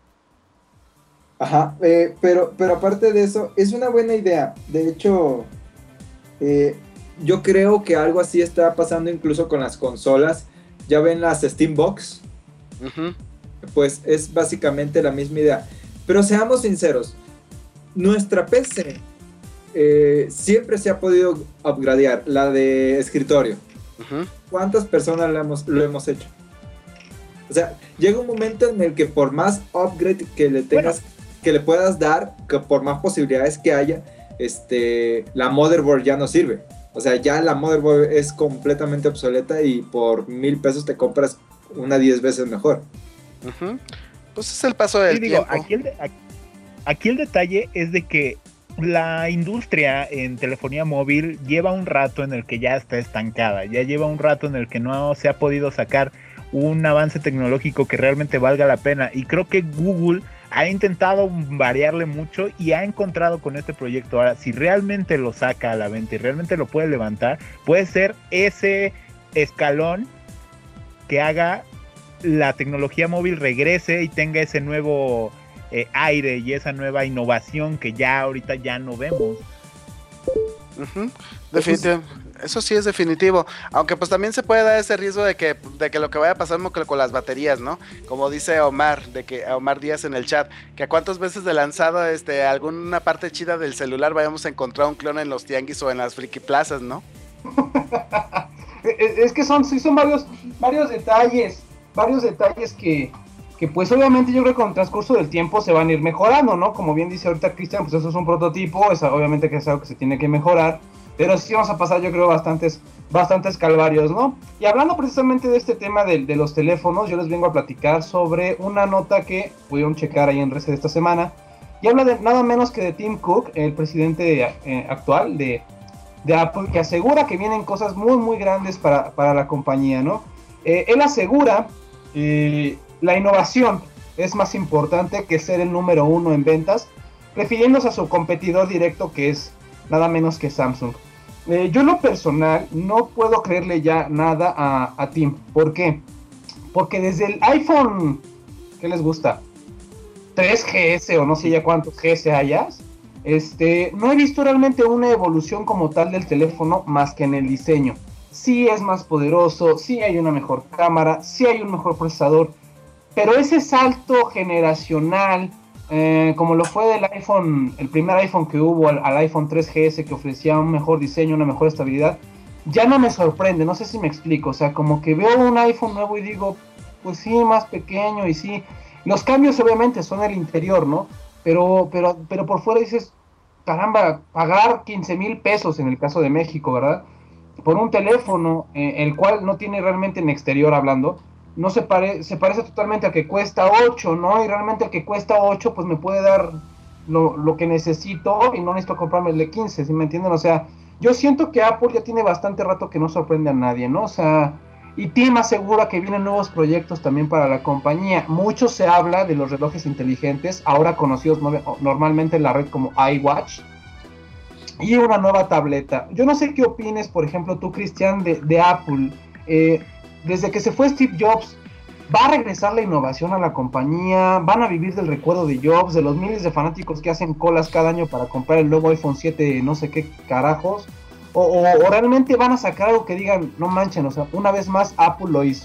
Ajá, eh, pero, pero aparte de eso, es una buena idea. De hecho, eh, yo creo que algo así está pasando incluso con las consolas. Ya ven las Steambox. Uh-huh. Pues es básicamente la misma idea. Pero seamos sinceros, nuestra P C eh, siempre se ha podido upgradear, la de escritorio. Uh-huh. ¿Cuántas personas lo hemos, lo hemos hecho? O sea, llega un momento en el que por más upgrade que le tengas, bueno, que le puedas dar, que por más posibilidades que haya, este, la motherboard ya no sirve. O sea, ya la motherboard es completamente obsoleta y por mil pesos te compras una diez veces mejor. Uh-huh. Pues es el paso del sí, digo, tiempo. Aquí el, de, aquí, aquí el detalle es de que la industria en telefonía móvil lleva un rato en el que ya está estancada, ya lleva un rato en el que no se ha podido sacar un avance tecnológico que realmente valga la pena, y creo que Google ha intentado variarle mucho y ha encontrado con este proyecto. Ahora, si realmente lo saca a la venta y realmente lo puede levantar, puede ser ese escalón que haga la tecnología móvil regrese y tenga ese nuevo eh, aire y esa nueva innovación que ya ahorita ya no vemos. Uh-huh. Definitivo. Eso sí es definitivo, aunque pues también se puede dar ese riesgo de que, de que lo que vaya a pasar con las baterías, ¿no? Como dice Omar, de que Omar Díaz en el chat, que a cuántas veces de lanzado este, alguna parte chida del celular vayamos a encontrar un clon en los tianguis o en las friki plazas, ¿no? Es que son, sí, son varios, varios detalles, varios detalles que, que pues obviamente yo creo que con el transcurso del tiempo se van a ir mejorando, ¿no? Como bien dice ahorita Cristian, pues eso es un prototipo, es obviamente que es algo que se tiene que mejorar, pero sí vamos a pasar yo creo bastantes, bastantes calvarios, ¿no? Y hablando precisamente de este tema de, de los teléfonos, yo les vengo a platicar sobre una nota que pudieron checar ahí en Reset esta semana, y habla de nada menos que de Tim Cook, el presidente eh, actual de, de Apple, que asegura que vienen cosas muy muy grandes para, para la compañía, ¿no? Eh, él asegura... Eh, la innovación es más importante que ser el número uno en ventas, refiriéndose a su competidor directo que es nada menos que Samsung. Eh, yo en lo personal no puedo creerle ya nada a, a Tim. ¿Por qué? Porque desde el iPhone, ¿qué les gusta? tres G S o no sé ya cuántos G S hayas, este, no he visto realmente una evolución como tal del teléfono más que en el diseño. Sí es más poderoso, sí hay una mejor cámara, sí hay un mejor procesador, pero ese salto generacional, eh, como lo fue del iPhone, el primer iPhone que hubo al, al iPhone tres G S, que ofrecía un mejor diseño, una mejor estabilidad, ya no me sorprende, no sé si me explico. O sea, como que veo un iPhone nuevo y digo, pues sí, más pequeño y sí. Los cambios obviamente son el interior, ¿no? Pero, pero, pero por fuera dices, caramba, pagar quince mil pesos en el caso de México, ¿verdad? Por un teléfono, eh, el cual no tiene realmente en exterior hablando, no se, pare, se parece totalmente a que cuesta ocho, ¿no? Y realmente el que cuesta ocho, pues me puede dar lo, lo que necesito y no necesito comprarme el de quince, ¿sí me entienden? O sea, yo siento que Apple ya tiene bastante rato que no sorprende a nadie, ¿no? O sea, y Tim asegura que vienen nuevos proyectos también para la compañía. Mucho se habla de los relojes inteligentes, ahora conocidos no, normalmente en la red como iWatch, y una nueva tableta. Yo no sé qué opines, por ejemplo, tú, Cristian, de, de Apple. Eh, desde que se fue Steve Jobs, ¿va a regresar la innovación a la compañía? ¿Van a vivir del recuerdo de Jobs, de los miles de fanáticos que hacen colas cada año para comprar el nuevo iPhone siete, no sé qué carajos? ¿O, o, o realmente van a sacar algo que digan, no manchen, o sea, una vez más Apple lo hizo?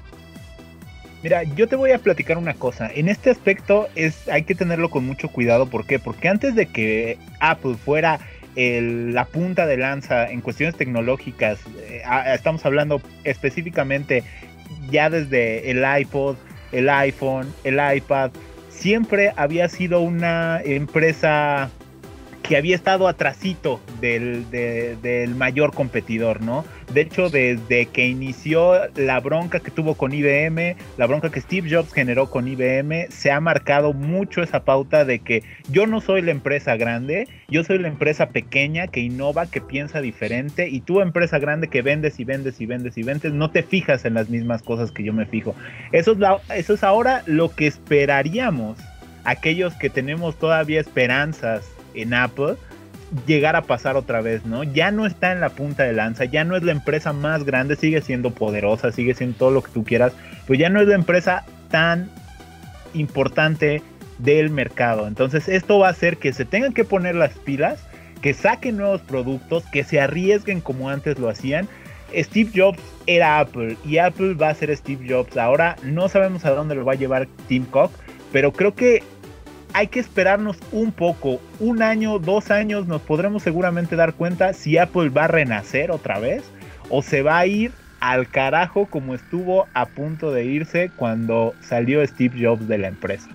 Mira, yo te voy a platicar una cosa. En este aspecto es, hay que tenerlo con mucho cuidado. ¿Por qué? Porque antes de que Apple fuera el, la punta de lanza en cuestiones tecnológicas, eh, a, estamos hablando específicamente ya desde el iPod, el iPhone, el iPad, siempre había sido una empresa que había estado atrasito del, de, del mayor competidor, ¿no? De hecho, desde que inició la bronca que tuvo con I B M, la bronca que Steve Jobs generó con I B M, se ha marcado mucho esa pauta de que yo no soy la empresa grande, yo soy la empresa pequeña que innova, que piensa diferente, y tú, empresa grande que vendes y vendes y vendes y vendes, no te fijas en las mismas cosas que yo me fijo. Eso es, la, eso es ahora lo que esperaríamos aquellos que tenemos todavía esperanzas en Apple, llegar a pasar otra vez, ¿no? Ya no está en la punta de lanza, ya no es la empresa más grande, sigue siendo poderosa, sigue siendo todo lo que tú quieras, pero ya no es la empresa tan importante del mercado. Entonces esto va a hacer que se tengan que poner las pilas, que saquen nuevos productos, que se arriesguen como antes lo hacían. Steve Jobs era Apple y Apple va a ser Steve Jobs. Ahora no sabemos a dónde lo va a llevar Tim Cook, pero creo que hay que esperarnos un poco, un año, dos años, nos podremos seguramente dar cuenta si Apple va a renacer otra vez o se va a ir al carajo como estuvo a punto de irse cuando salió Steve Jobs de la empresa.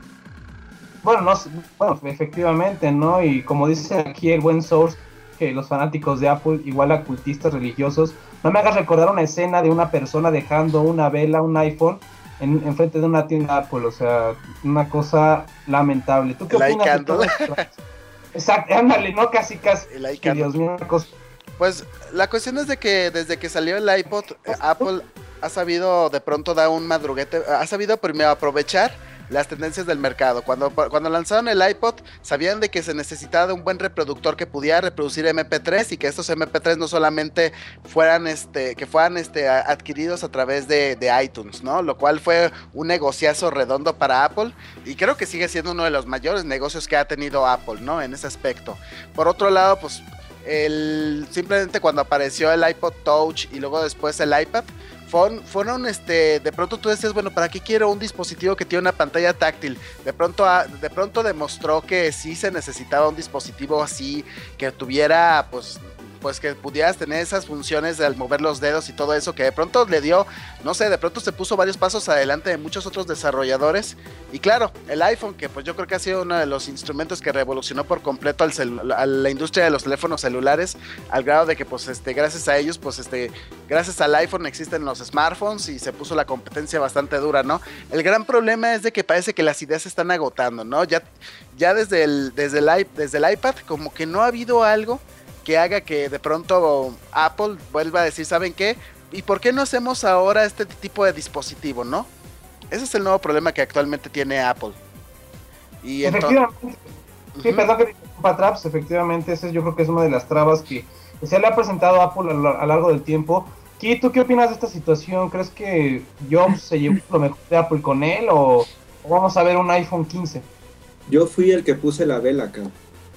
Bueno, no, bueno, efectivamente, ¿no? Y como dice aquí el buen Source, que los fanáticos de Apple, igual a cultistas religiosos, no me hagas recordar una escena de una persona dejando una vela, un iPhone, en, en frente de una tienda Apple, o sea, una cosa lamentable. ¿Tú qué el opinas de todo esto? Exacto, ándale, ¿no? Casi, casi. El que Dios mío, una cosa. Pues la cuestión es de que desde que salió el iPod, eh, Apple ha sabido de pronto dar un madruguete, ha sabido primero aprovechar las tendencias del mercado. Cuando, cuando lanzaron el iPod, sabían de que se necesitaba de un buen reproductor que pudiera reproducir eme pe tres y que estos eme pe tres no solamente fueran este, que fueran este, adquiridos a través de, de iTunes, ¿no? Lo cual fue un negociazo redondo para Apple y creo que sigue siendo uno de los mayores negocios que ha tenido Apple, ¿no? En ese aspecto. Por otro lado, pues el, simplemente cuando apareció el iPod Touch y luego después el iPad, Fueron, fueron, este, de pronto tú decías, bueno, ¿para qué quiero un dispositivo que tiene una pantalla táctil? De pronto, de pronto demostró que sí se necesitaba un dispositivo así, que tuviera, pues, pues que pudieras tener esas funciones de al mover los dedos y todo eso, que de pronto le dio, no sé, de pronto se puso varios pasos adelante de muchos otros desarrolladores. Y claro, el iPhone, que pues yo creo que ha sido uno de los instrumentos que revolucionó por completo al celu- a la industria de los teléfonos celulares, al grado de que pues este, gracias a ellos, pues este, gracias al iPhone existen los smartphones y se puso la competencia bastante dura, ¿no? El gran problema es de que parece que las ideas se están agotando, ¿no? Ya, ya desde el, desde el, i- desde el iPad como que no ha habido algo que haga que de pronto Apple vuelva a decir, ¿saben qué? ¿Y por qué no hacemos ahora este tipo de dispositivo, no? Ese es el nuevo problema que actualmente tiene Apple. Y Efectivamente. entonces, Sí, Ujú. perdón que te interrumpa, Traps, efectivamente, ese yo creo que es una de las trabas que se le ha presentado a Apple a lo a lo largo del tiempo. Ki, ¿tú qué opinas de esta situación? ¿Crees que Jobs se llevó lo mejor de Apple con él o, o vamos a ver un iPhone quince? Yo fui el que puse la vela, cabrón.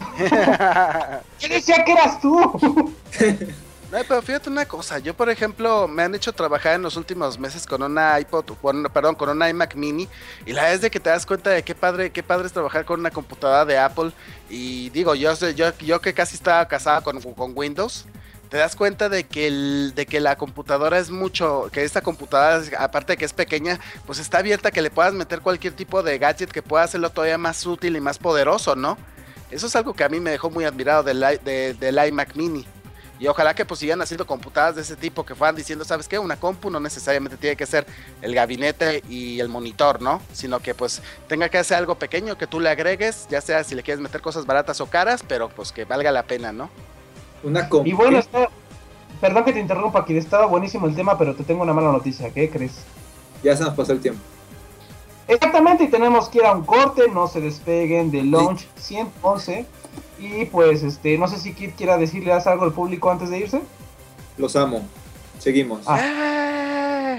Yo decía que eras tú. No, pero fíjate una cosa, yo por ejemplo me han hecho trabajar en los últimos meses con una iPod, con, perdón, con una iMac mini, y la verdad es de que te das cuenta de qué padre, qué padre es trabajar con una computadora de Apple. Y digo, yo sé- yo, yo que casi estaba casada con, con Windows, te das cuenta de que el, de que la computadora es mucho, que esta computadora, aparte de que es pequeña, pues está abierta, que le puedas meter cualquier tipo de gadget que pueda hacerlo todavía más útil y más poderoso, ¿no? Eso es algo que a mí me dejó muy admirado del, i- de- del iMac mini. Y ojalá que pues sigan haciendo computadoras de ese tipo, que fueran diciendo, ¿sabes qué? Una compu no necesariamente tiene que ser el gabinete y el monitor, ¿no? Sino que pues tenga que hacer algo pequeño que tú le agregues, ya sea si le quieres meter cosas baratas o caras, pero pues que valga la pena, ¿no? Una compu. Y bueno, está, perdón que te interrumpa, Ki, estaba buenísimo el tema, pero te tengo una mala noticia, ¿qué crees? Ya se nos pasó el tiempo. Exactamente, y tenemos que ir a un corte, no se despeguen del Launch ciento once. Y pues, este, no sé si Kid quiera decirle algo al público antes de irse. Los amo. Seguimos. Ah.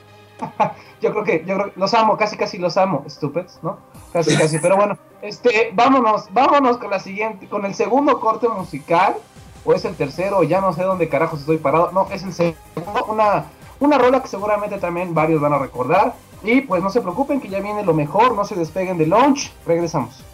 Yo creo que, yo creo que los amo, casi casi los amo, stupids, ¿no? Casi casi, pero bueno, este, vámonos, vámonos con la siguiente, con el segundo corte musical, o es el tercero, ya no sé dónde carajos estoy parado, no, es el segundo, una, una rola que seguramente también varios van a recordar, y pues no se preocupen que ya viene lo mejor, no se despeguen de Launch, regresamos.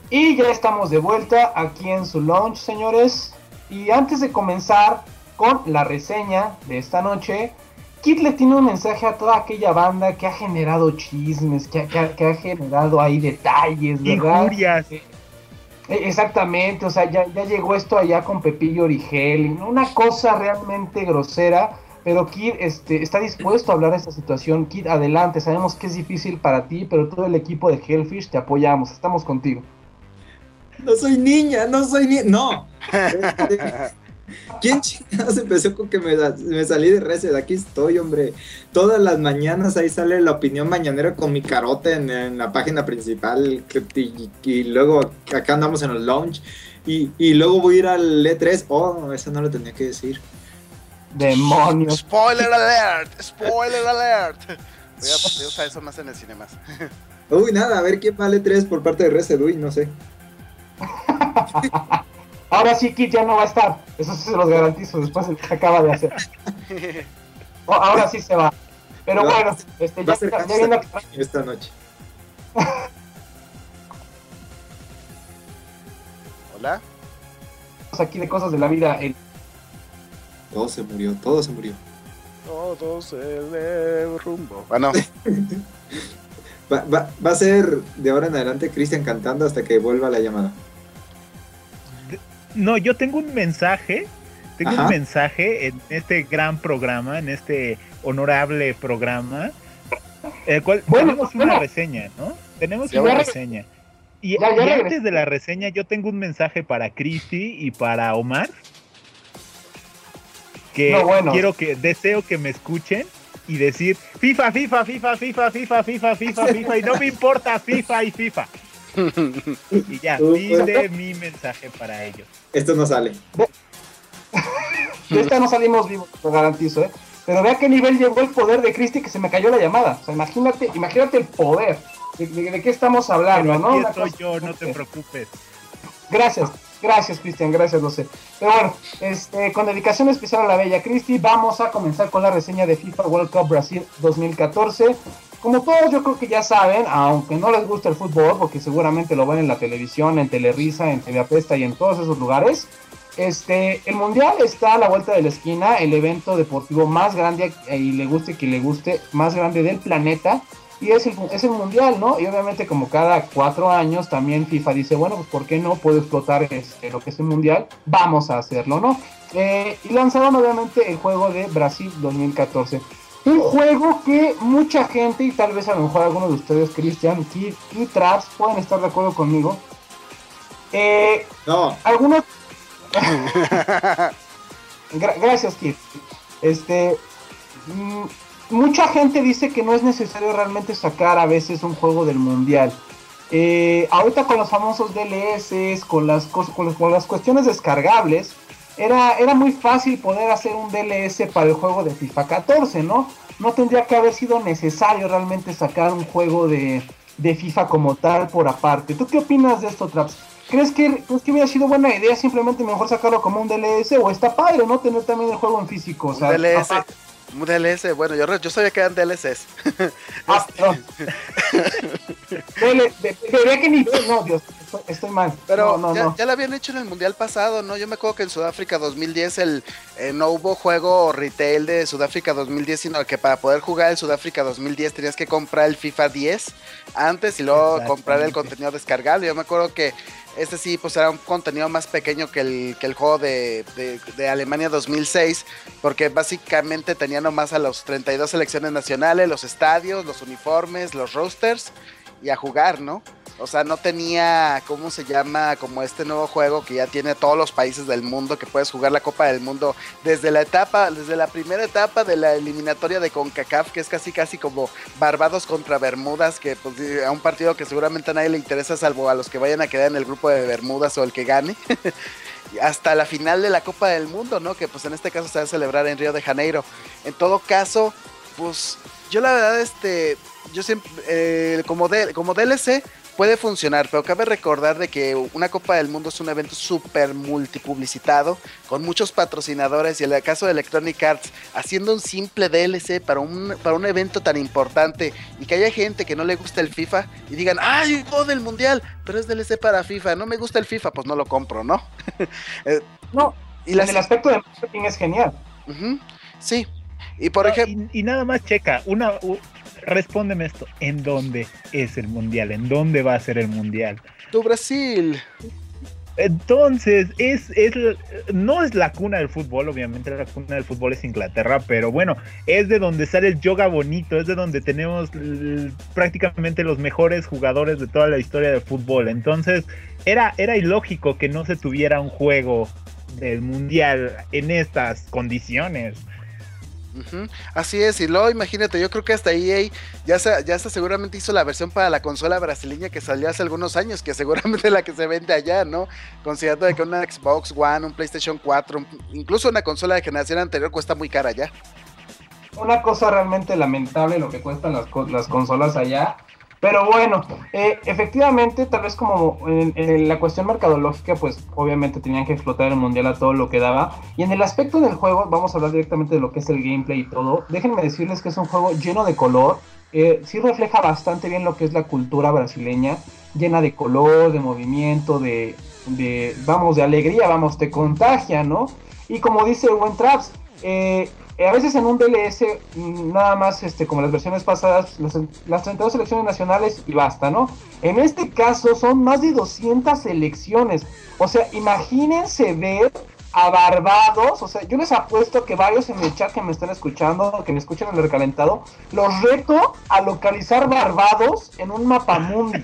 Y ya estamos de vuelta aquí en su launch, señores. Y antes de comenzar con la reseña de esta noche, Kit le tiene un mensaje a toda aquella banda que ha generado chismes, que, ha- que ha- que ha generado ahí detalles, ¿verdad? Injurias. Eh, Exactamente, o sea, ya, ya llegó esto allá con Pepillo Origel, una cosa realmente grosera, pero Kid este, está dispuesto a hablar de esta situación. Kid, adelante, sabemos que es difícil para ti, pero todo el equipo de Hellfish te apoyamos, estamos contigo. No soy niña, no soy niña. No. Este, ¿Quién chingados empezó con que me, da- me salí de Reset? Aquí estoy, hombre. Todas las mañanas ahí sale la opinión mañanera con mi carota en, en la página principal. que- Y, y luego acá andamos en el launch. Y, y luego voy a ir al E tres. Oh, eso no lo tenía que decir. Demonios. Spoiler alert, spoiler alert. Voy a, voy a usar eso más en el cine más. Uy, nada, a ver quién va al E tres por parte de Reset. Uy, no sé. Ahora sí, Kid ya no va a estar, eso sí se los garantizo, después del que acaba de hacer. Oh, ahora sí se va. Pero Va- bueno, este, Va ya, a ser ya viendo esta noche. Hola. aquí de cosas de la vida, el Todo se murió, todo se murió. Todo se derrumbó. Bueno, Va, va, va a ser de ahora en adelante Cristian cantando hasta que vuelva la llamada. No, yo tengo un mensaje. Tengo Ajá. un mensaje en este gran programa, en este honorable programa, el cual Bueno, tenemos bueno. una reseña, ¿no? Tenemos Ya una regre- reseña. Y, Ya- ya y regresé. antes de la reseña, yo tengo un mensaje para Cristi y para Omar. Que No, bueno. quiero que, deseo que me escuchen y decir FIFA, FIFA, FIFA, FIFA, FIFA, FIFA, FIFA, FIFA, y no me importa FIFA y FIFA. Y ya, fin de mi mensaje para ellos. Esto no sale. de esta no salimos vivos, lo garantizo, ¿eh? Pero vea qué nivel llegó el poder de Cristi que se me cayó la llamada. O sea, imagínate, imagínate el poder. ¿De, de- de qué estamos hablando, Pero no? aquí Una estoy cosa- yo, no te preocupes. Gracias, gracias Cristian, gracias, lo sé. Pero bueno, este, con dedicación especial a la bella Cristi, vamos a comenzar con la reseña de FIFA World Cup Brasil dos mil catorce. Como todos yo creo que ya saben, aunque no les gusta el fútbol, porque seguramente lo ven en la televisión, en Telerisa, en T V Apesta y en todos esos lugares, este, el Mundial está a la vuelta de la esquina, el evento deportivo más grande, y le guste que le guste, más grande del planeta, y es el, es el Mundial, ¿no? Y obviamente como cada cuatro años también FIFA dice, bueno, pues ¿por qué no puedo explotar este, lo que es el Mundial? Vamos a hacerlo, ¿no? Eh, y lanzaron obviamente el juego de Brasil dos mil catorce. Un juego que mucha gente, y tal vez a lo mejor algunos de ustedes, Cristian, Kid y Traps, pueden estar de acuerdo conmigo. Eh, No, algunos... Gra- gracias, Kid. Este... mm, mucha gente dice que no es necesario realmente sacar a veces un juego del mundial. Eh, ahorita con los famosos D L S, con las, cos- con, los- con las cuestiones descargables, era, era muy fácil poder hacer un D L S para el juego de FIFA catorce, ¿no? No tendría que haber sido necesario realmente sacar un juego de, de FIFA como tal por aparte. ¿Tú qué opinas de esto, Traps? ¿Crees que, ¿Crees que hubiera sido buena idea simplemente mejor sacarlo como un D L S? ¿O está padre, no? Tener también el juego en físico. O sea, un D L S. aparte- Un D L S. Bueno, yo, re- yo sabía que eran D L Cs. Ah, perdón. Dele- de- Debería que ni. No, Dios, estoy, estoy mal. Pero no, no, ya, no. ya lo habían hecho en el Mundial pasado, ¿no? Yo me acuerdo que en Sudáfrica dos mil diez el, eh, no hubo juego retail de Sudáfrica dos mil diez, sino que para poder jugar el Sudáfrica dos mil diez tenías que comprar el FIFA diez antes y luego comprar el contenido descargable. Yo me acuerdo que este sí, pues era un contenido más pequeño que el, que el juego de, de, de Alemania dos mil seis, porque básicamente tenía nomás a los treinta y dos selecciones nacionales, los estadios, los uniformes, los rosters y a jugar, ¿no? O sea, no tenía, ¿cómo se llama? Como este nuevo juego que ya tiene todos los países del mundo, que puedes jugar la Copa del Mundo desde la etapa, desde la primera etapa de la eliminatoria de CONCACAF, que es casi casi como Barbados contra Bermudas, que pues a un partido que seguramente a nadie le interesa, salvo a los que vayan a quedar en el grupo de Bermudas o el que gane. Hasta la final de la Copa del Mundo, ¿no? Que pues en este caso se va a celebrar en Río de Janeiro. En todo caso, pues yo la verdad, este, yo siempre, eh, como, de, como D L C, puede funcionar, pero cabe recordar de que una Copa del Mundo es un evento súper multipublicitado, con muchos patrocinadores, y en el caso de Electronic Arts, haciendo un simple D L C para un, para un evento tan importante, y que haya gente que no le gusta el FIFA, y digan, ¡ay, todo del Mundial! Pero es D L C para FIFA, no me gusta el FIFA, pues no lo compro, ¿no? eh, No, y las... en el aspecto de marketing es genial. Uh-huh, sí, y por no, ejemplo... Y, y nada más checa, una... Uh, respóndeme esto, ¿en dónde es el Mundial? ¿En dónde va a ser el Mundial? Tu Brasil. Entonces, es, es no es la cuna del fútbol, obviamente la cuna del fútbol es Inglaterra, pero bueno, es de donde sale el yoga bonito, es de donde tenemos l- prácticamente los mejores jugadores de toda la historia del fútbol. Entonces, era, era ilógico que no se tuviera un juego del Mundial en estas condiciones. Uh-huh. Así es, y luego imagínate, yo creo que hasta E A ya se, ya se seguramente hizo la versión para la consola brasileña que salió hace algunos años, que seguramente la que se vende allá, ¿no? Considerando de que una Xbox One, un PlayStation cuatro, incluso una consola de generación anterior cuesta muy cara allá. Una cosa realmente lamentable lo que cuestan las, las consolas allá. Pero bueno, eh, efectivamente, tal vez como en, en la cuestión mercadológica, pues obviamente tenían que explotar el mundial a todo lo que daba. Y en el aspecto del juego, vamos a hablar directamente de lo que es el gameplay y todo. Déjenme decirles que es un juego lleno de color. Eh, sí refleja bastante bien lo que es la cultura brasileña, llena de color, de movimiento, de, de vamos, de alegría, vamos, te contagia, ¿no? Y como dice Buen Traps, eh... a veces en un D L S, nada más este, como las versiones pasadas, las, las treinta y dos selecciones nacionales y basta, ¿no? En este caso son más de doscientas selecciones. O sea, imagínense ver a Barbados. O sea, yo les apuesto que varios en el chat que me están escuchando, que me escuchan en el recalentado, los reto a localizar Barbados en un mapamundi.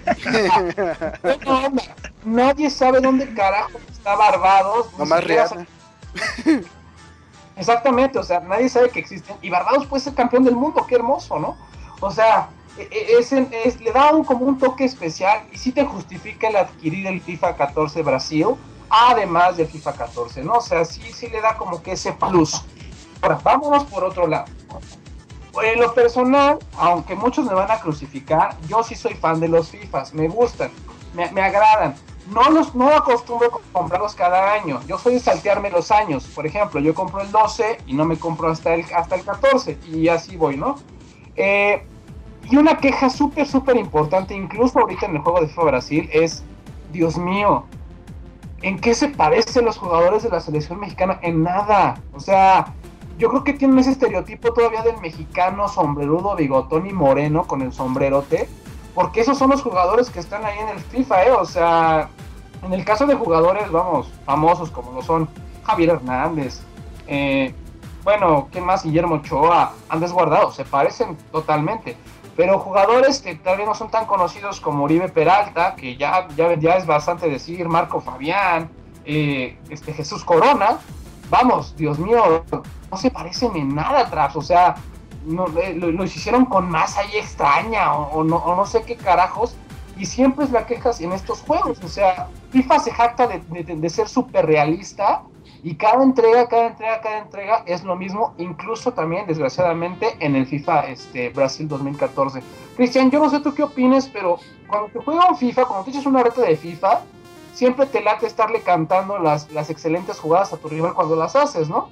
Nadie sabe dónde carajo está Barbados. Nomás Rihanna. Exactamente, o sea, nadie sabe que existen. Y Barbados puede ser campeón del mundo, qué hermoso, ¿no? O sea, es, es, le da un, como un toque especial y sí te justifica el adquirir el FIFA catorce Brasil, además del FIFA catorce, ¿no? O sea, sí, sí le da como que ese plus. Ahora, vámonos por otro lado. En lo personal, aunque muchos me van a crucificar, yo sí soy fan de los FIFAs, me gustan, me, me agradan. No los no acostumbro a comprarlos cada año. Yo soy de saltearme los años. Por ejemplo, yo compro el doce y no me compro hasta el, hasta el catorce. Y así voy, ¿no? Eh, y una queja súper, súper importante, incluso ahorita en el juego de FIFA Brasil, es, Dios mío, ¿en qué se parecen los jugadores de la selección mexicana? En nada. O sea, yo creo que tienen ese estereotipo todavía del mexicano sombrerudo, bigotón y moreno con el sombrerote. Porque esos son los jugadores que están ahí en el FIFA, ¿eh? O sea, en el caso de jugadores, vamos, famosos como lo son Javier Hernández, eh, bueno, ¿qué más? Guillermo Ochoa, Andrés Guardado, se parecen totalmente. Pero jugadores que todavía no son tan conocidos como Oribe Peralta, que ya, ya, ya es bastante decir, Marco Fabián, eh, este Jesús Corona, vamos, Dios mío, no se parecen en nada atrás, o sea... No, lo, lo hicieron con masa ahí extraña o, o, no, o no sé qué carajos, y siempre es la queja en estos juegos. O sea, FIFA se jacta de, de, de ser súper realista y cada entrega, cada entrega, cada entrega es lo mismo, incluso también desgraciadamente en el FIFA este, Brasil dos mil catorce. Cristian, yo no sé tú qué opines, pero cuando te juega un FIFA, cuando te echas una reta de FIFA, siempre te late estarle cantando las, las excelentes jugadas a tu rival cuando las haces, ¿no?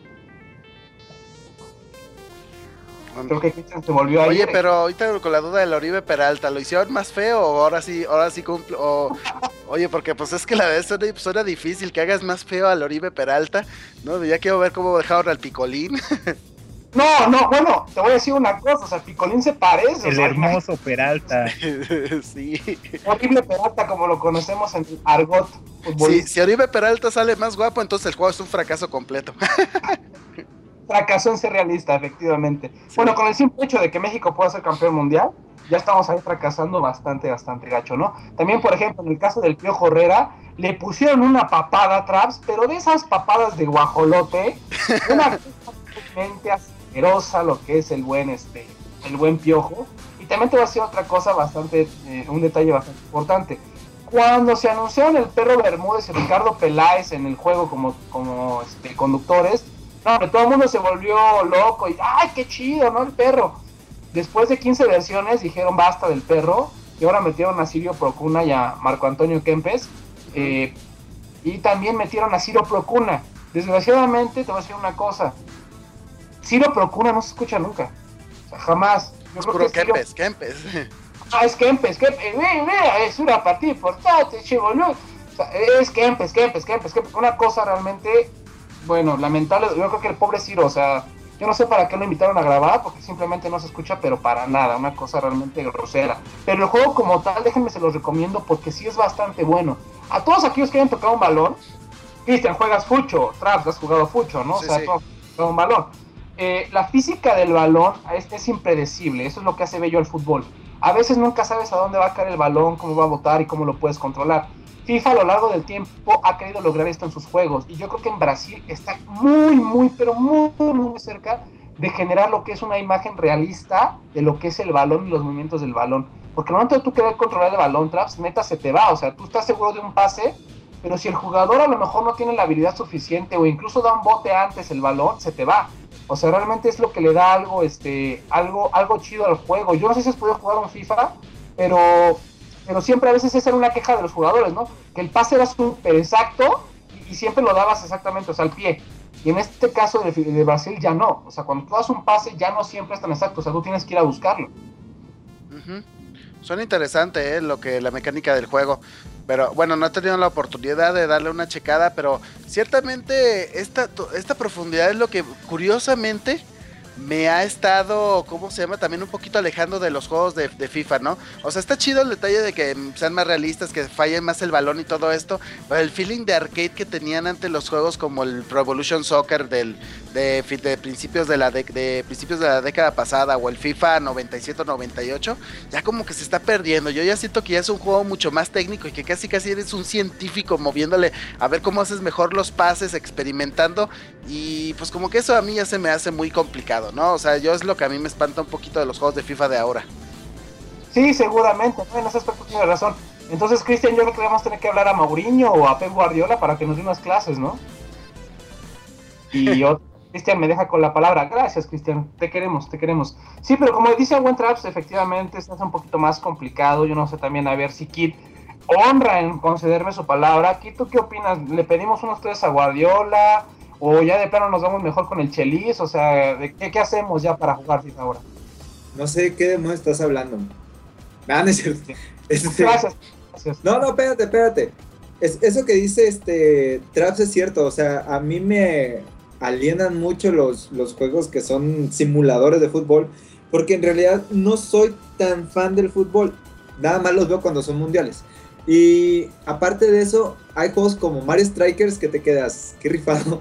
Creo que Cristian se volvió a Oye, ir. pero ahorita con la duda del Oribe Peralta, ¿lo hicieron más feo o ahora sí, ahora sí cumple? O, oye, porque pues es que la verdad suena, suena difícil que hagas más feo al Oribe Peralta, ¿no? Ya quiero ver cómo dejaron al Picolín. No, no, bueno, te voy a decir una cosa, o sea, Picolín se parece. El o sea, hermoso Peralta. Sí. Oribe Peralta, como lo conocemos en argot futbolístico. Sí, si Oribe Peralta sale más guapo, entonces el juego es un fracaso completo. Fracasó en ser realista, efectivamente. Sí. Bueno, con el simple hecho de que México pueda ser campeón mundial, ya estamos ahí fracasando bastante, bastante gacho, ¿no? También, por ejemplo, en el caso del Piojo Herrera, le pusieron una papada a Traps, pero de esas papadas de guajolote, una mente asquerosa lo que es el buen, este, el buen Piojo. Y también te voy a decir otra cosa bastante, eh, un detalle bastante importante. Cuando se anunciaron el Perro Bermúdez y Ricardo Peláez en el juego como, como este, conductores, no, todo el mundo se volvió loco y ¡ay, qué chido!, ¿no? El perro. Después de quince versiones dijeron basta del perro y ahora metieron a Sirio Procuna y a Marco Antonio Kempes, eh, y también metieron a Ciro Procuna. Desgraciadamente, te voy a decir una cosa, Ciro Procuna no se escucha nunca, o sea, jamás. Yo Es creo puro que Ciro... Kempes, Kempes. Ah, es Kempes, Kempes, ve, ve, es una partida importante, che, boludo. O sea, es Kempes, Kempes, Kempes, Kempes, una cosa realmente, bueno, lamentable. Yo creo que el pobre Ciro, o sea, yo no sé para qué lo invitaron a grabar, porque simplemente no se escucha, pero para nada, una cosa realmente grosera. Pero el juego como tal, déjenme se los recomiendo, porque sí es bastante bueno. A todos aquellos que hayan tocado un balón, Cristian, juegas fucho, Traps, has jugado fucho, ¿no? Sí, o sea, sí. todos han tocado un balón. Eh, la física del balón es, es impredecible, eso es lo que hace bello al fútbol. A veces nunca sabes a dónde va a caer el balón, cómo va a botar y cómo lo puedes controlar. FIFA a lo largo del tiempo ha querido lograr esto en sus juegos, y yo creo que en Brasil está muy, muy, pero muy, muy cerca de generar lo que es una imagen realista de lo que es el balón y los movimientos del balón. Porque al momento de tú querer controlar el balón, Traps, neta se te va, o sea, tú estás seguro de un pase, pero si el jugador a lo mejor no tiene la habilidad suficiente o incluso da un bote antes el balón, se te va. O sea, realmente es lo que le da algo, este, algo, algo chido al juego. Yo no sé si has podido jugar un FIFA, pero, pero siempre a veces esa era una queja de los jugadores, ¿no? Que el pase era súper exacto y, y siempre lo dabas exactamente, o sea, al pie. Y en este caso de, de Brasil ya no. O sea, cuando tú das un pase ya no siempre es tan exacto, o sea, tú tienes que ir a buscarlo. Uh-huh. Suena interesante, ¿eh? Lo que la mecánica del juego. Pero bueno, no he tenido la oportunidad de darle una checada, pero ciertamente esta, esta profundidad es lo que curiosamente me ha estado, ¿cómo se llama? También un poquito alejando de los juegos de, de FIFA, ¿no? O sea, está chido el detalle de que sean más realistas, que fallen más el balón y todo esto, pero el feeling de arcade que tenían ante los juegos como el Pro Evolution Soccer del, de, de, principios de, la de, de principios de la década pasada, o el FIFA noventa y siete noventa y ocho, ya como que se está perdiendo. Yo ya siento que ya es un juego mucho más técnico y que casi casi eres un científico moviéndole a ver cómo haces mejor los pases, experimentando, y pues como que eso a mí ya se me hace muy complicado, ¿no? O sea, yo es lo que a mí me espanta un poquito de los juegos de FIFA de ahora. Sí, seguramente, ¿no? En ese aspecto tiene razón. Entonces, Cristian, yo creo que vamos a tener que hablar a Mourinho o a Pep Guardiola para que nos dé unas clases, ¿no? Y yo, Cristian me deja con la palabra. Gracias, Cristian, te queremos, te queremos. Sí, pero como dice Buen Traps, efectivamente se hace un poquito más complicado. Yo no sé también, a ver si Kit honra en concederme su palabra. Kit, ¿tú qué opinas? ¿Le pedimos unos tres a Guardiola? ¿O ya de plano nos vamos mejor con el Chelis? O sea, ¿de qué, qué hacemos ya para jugar FIFA ahora? No sé de qué demonios estás hablando. Ah, no es cierto. Este... Gracias, gracias. No, no, espérate, espérate. Es, eso que dice este Traps es cierto. O sea, a mí me alienan mucho los, los juegos que son simuladores de fútbol, porque en realidad no soy tan fan del fútbol. Nada más los veo cuando son mundiales. Y aparte de eso, hay juegos como Mario Strikers que te quedas, qué rifado.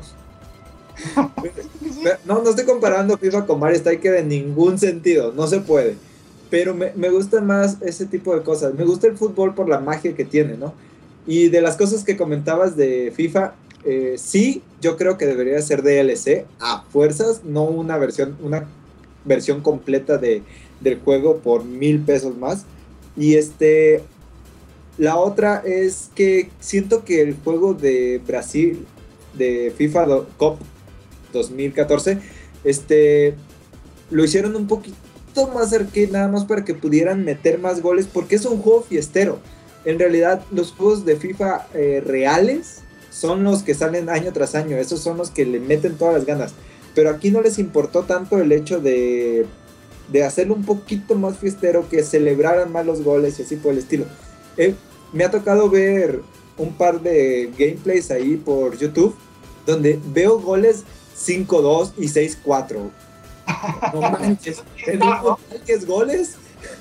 No, no estoy comparando FIFA con Mario Striker en ningún sentido, no se puede. Pero me, me gusta más ese tipo de cosas. Me gusta el fútbol por la magia que tiene, ¿no? Y de las cosas que comentabas de FIFA, eh, sí, yo creo que debería ser D L C a fuerzas, no una versión, una versión completa de, del juego por mil pesos más. Y este, la otra es que siento que el juego de Brasil, de FIFA Cup dos mil catorce, este, lo hicieron un poquito más arcade, nada más para que pudieran meter más goles, porque es un juego fiestero. En realidad, los juegos de FIFA eh, reales son los que salen año tras año, esos son los que le meten todas las ganas, pero aquí no les importó tanto el hecho de, de hacerlo un poquito más fiestero, que celebraran más los goles y así por el estilo. Eh, me ha tocado ver un par de gameplays ahí por YouTube, donde veo goles cinco dos y seis cuatro. No manches, ¿en un total que es goles?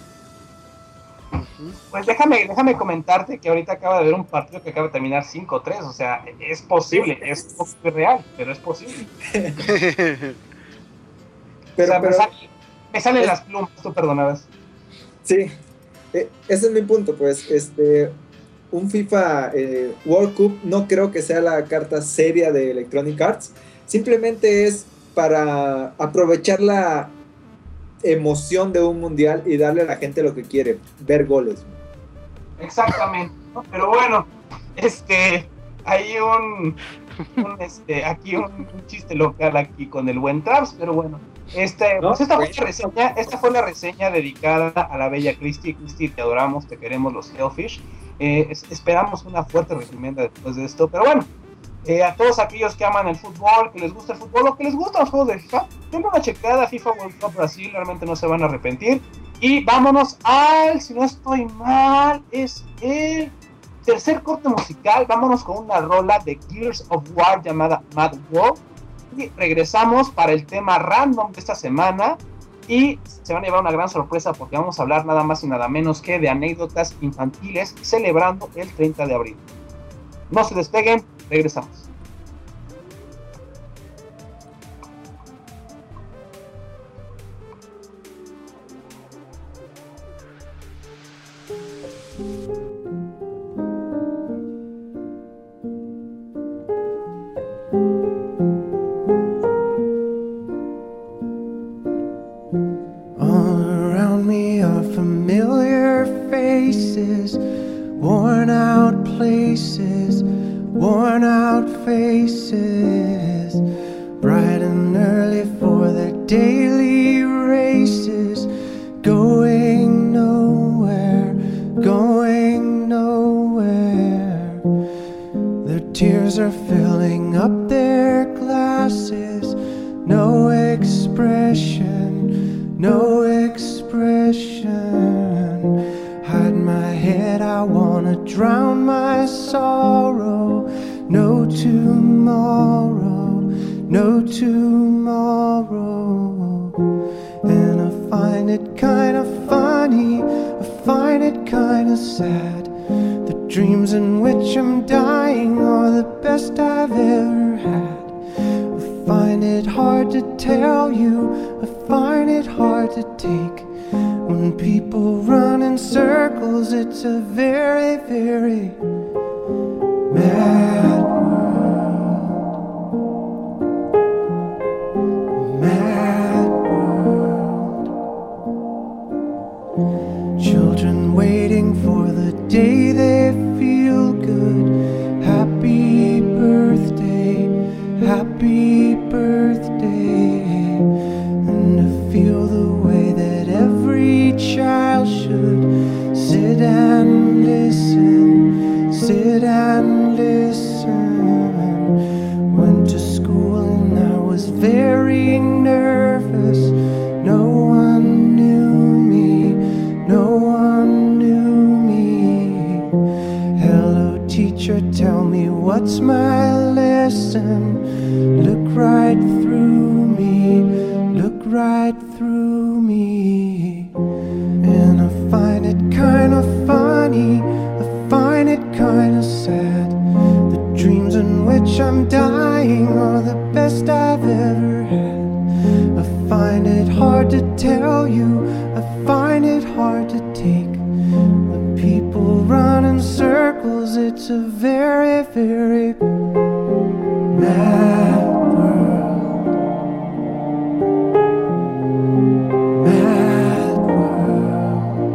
Pues déjame, déjame comentarte que ahorita acaba de haber un partido que acaba de terminar cinco tres, o sea, es posible, es poco real, pero es posible. Pero, o sea, pero, me, sale, me salen es, las plumas, tú perdonarás. Sí, eh, ese es mi punto, pues, este, un FIFA eh, World Cup no creo que sea la carta seria de Electronic Arts, simplemente es para aprovechar la emoción de un mundial y darle a la gente lo que quiere, ver goles. Exactamente, ¿no? Pero bueno, este, hay un, un, este, aquí un, un chiste local aquí con el buen Traps, pero bueno. Este, No, pues esta fue, bueno. la reseña, esta fue la reseña dedicada a la bella Christy. Christy, te adoramos, te queremos los Hellfish. Eh, es- esperamos una fuerte reprimenda después de esto, pero bueno. Eh, a todos aquellos que aman el fútbol, que les gusta el fútbol o que les gustan los juegos de FIFA, denle una checada a FIFA World Cup Brasil, realmente no se van a arrepentir. Y vámonos al, si no estoy mal, es el tercer corte musical. Vámonos con una rola de Gears of War llamada Mad World. Y regresamos para el tema random de esta semana. Y se van a llevar una gran sorpresa porque vamos a hablar nada más y nada menos que de anécdotas infantiles celebrando el treinta de abril. No se despeguen, regresamos. All around me are familiar faces, worn out places, worn out faces, bright and early for their daily races, going nowhere, going nowhere. Their tears are filling up their glasses, no expression, no expression. Hide my head, I wanna drown my sorrow. No tomorrow, no tomorrow. And I find it kinda funny, I find it kinda sad. The dreams in which I'm dying are the best I've ever had. I find it hard to tell you, I find it hard to take. When people run in circles, it's a very, very mad world. Mad world. Children waiting for the day they feel good. Happy birthday, happy birthday. And to feel the way that every child should sit and listen, sit and listen. Went to school and I was very nervous. No one knew me, no one knew me. Hello teacher, tell me what's my lesson. Look right through me, look right through me. And I find it kinda funny, I find it kinda sad. The dreams in which I'm dying are the best I've ever had. I find it hard to tell you, I find it hard to take. When people run in circles, it's a very, very mad world. Mad world.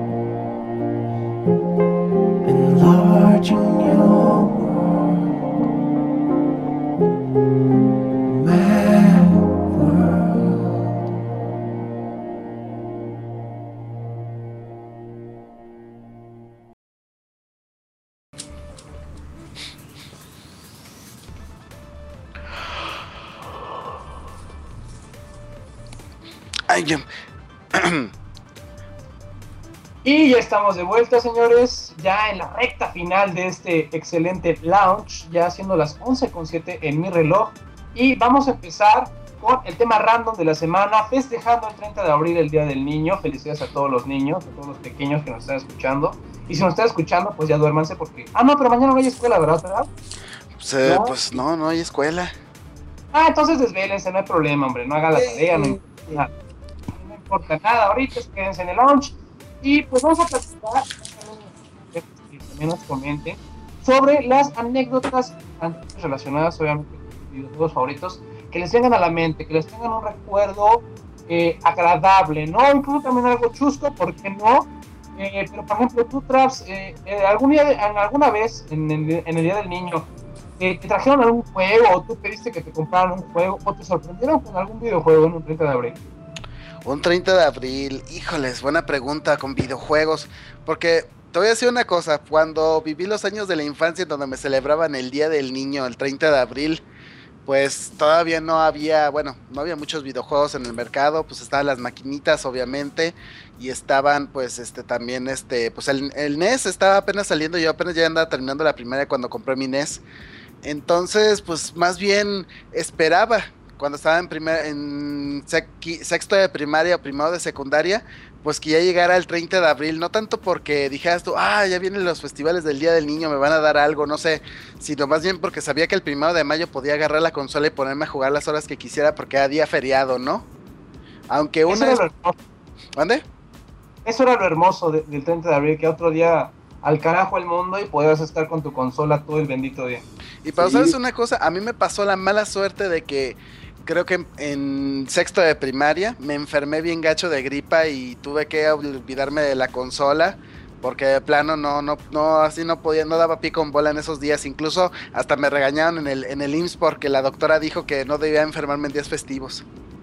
Enlarging your world. Mad world. Ay, ya- Y ya estamos de vuelta, señores, ya en la recta final de este excelente launch, ya siendo las once con siete en mi reloj. Y vamos a empezar con el tema random de la semana, festejando el treinta de abril, el Día del Niño. Felicidades a todos los niños, a todos los pequeños que nos están escuchando. Y si nos están escuchando, pues ya duérmanse porque... Ah, no, pero mañana no hay escuela, ¿verdad? ¿verdad? Pues, eh, ¿No? pues no, no hay escuela. Ah, entonces desvélense, no hay problema, hombre, no hagan la tarea, no importa nada. No importa nada, ahorita quédense en el launch. Y pues vamos a platicar, que también nos comenten, sobre las anécdotas antes relacionadas, obviamente, con sus videojuegos favoritos, que les vengan a la mente, que les tengan un recuerdo eh, agradable, ¿no? Incluso también algo chusco, ¿por qué no? Eh, pero, por ejemplo, tú, Traps, eh, eh, algún día, en alguna vez, en el, en el Día del Niño, ¿Te, te trajeron algún juego o tú pediste que te compraran un juego o te sorprendieron con algún videojuego en un treinta de abril? Un treinta de abril, híjoles, buena pregunta con videojuegos, porque te voy a decir una cosa, cuando viví los años de la infancia en donde me celebraban el Día del Niño, el treinta de abril, pues todavía no había, bueno, no había muchos videojuegos en el mercado, pues estaban las maquinitas obviamente, y estaban pues este también este, pues el, el N E S estaba apenas saliendo, yo apenas ya andaba terminando la primaria cuando compré mi N E S, entonces pues más bien esperaba, cuando estaba en primer, en sec- sexto de primaria o primero de secundaria, pues que ya llegara el treinta de abril, no tanto porque dijeras tú, ah, ya vienen los festivales del Día del Niño, me van a dar algo, no sé, sino más bien porque sabía que el primero de mayo podía agarrar la consola y ponerme a jugar las horas que quisiera porque era día feriado, ¿no? Aunque Eso una... era es- lo hermoso, ¿Mande? eso era lo hermoso de- del treinta de abril, que otro día al carajo el mundo y podías estar con tu consola todo el bendito día. Y para Sí. ¿sabes una cosa? A mí me pasó la mala suerte de que creo que en, en sexto de primaria me enfermé bien gacho de gripa y tuve que olvidarme de la consola porque de plano no, no, no, así no podía, no daba pie con bola en esos días. Incluso hasta me regañaron en el, en el I M S S porque la doctora dijo que no debía enfermarme en días festivos.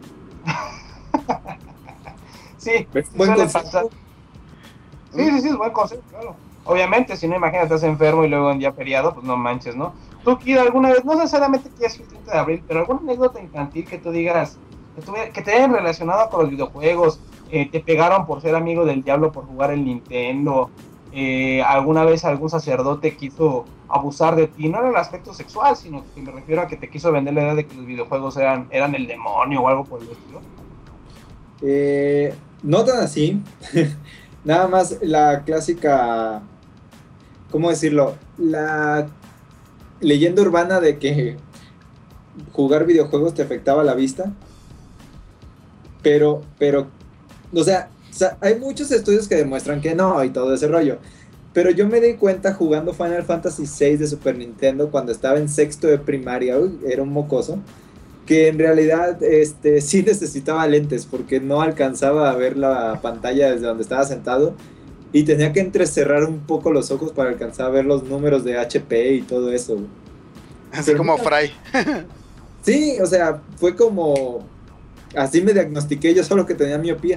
Sí, ¿Ves? sí Buen suele consejo. pasar. Sí, sí, sí, es buen consejo, claro. Obviamente, si no, imagínate, estás enfermo y luego en día feriado, pues no manches, ¿no? Tú, Kira, alguna vez, no necesariamente que es el treinta de abril, pero alguna anécdota infantil que tú digas, que, tuviera- que te hayan relacionado con los videojuegos, eh, te pegaron por ser amigo del diablo por jugar el Nintendo, eh, alguna vez algún sacerdote quiso abusar de ti, no en el aspecto sexual, sino que me refiero a que te quiso vender la idea de que los videojuegos eran, eran el demonio o algo por el estilo. Eh, no tan así. Nada más la clásica, ¿cómo decirlo? La leyenda urbana de que jugar videojuegos te afectaba la vista. Pero, pero, o sea, o sea, hay muchos estudios que demuestran que no y todo ese rollo. Pero yo me di cuenta jugando Final Fantasy seis de Super Nintendo cuando estaba en sexto de primaria, uy, era un mocoso, que en realidad este, sí necesitaba lentes porque no alcanzaba a ver la pantalla desde donde estaba sentado y tenía que entrecerrar un poco los ojos para alcanzar a ver los números de H P y todo eso. Así Pero como mira, Fry. Sí, o sea, fue como... Así me diagnostiqué yo solo que tenía miopía.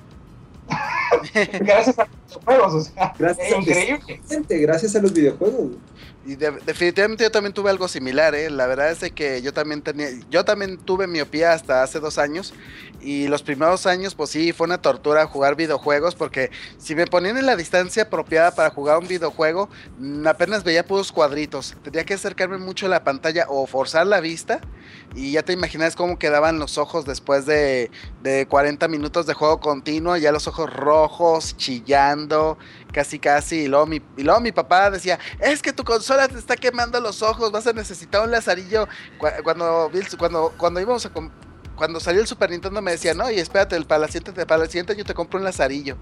Gracias a los videojuegos, o sea, Gracias es a- increíble. Gente, gracias a los videojuegos. Y de- definitivamente yo también tuve algo similar, ¿eh? La verdad es de que yo también tenía, yo también tuve miopía hasta hace dos años y los primeros años pues sí, fue una tortura jugar videojuegos porque si me ponían en la distancia apropiada para jugar un videojuego, mm, apenas veía puros cuadritos, tenía que acercarme mucho a la pantalla o forzar la vista y ya te imaginas cómo quedaban los ojos después de, de cuarenta minutos de juego continuo, ya los ojos rojos, chillando, casi casi, y luego mi, y luego mi papá decía, es que tu consola te está quemando los ojos, vas a necesitar un lazarillo. Cu- Cuando, vi el- cuando, cuando íbamos a com- cuando salió el Super Nintendo me decía, no, y espérate, el- para la siguiente, para la siguiente yo te compro un lazarillo.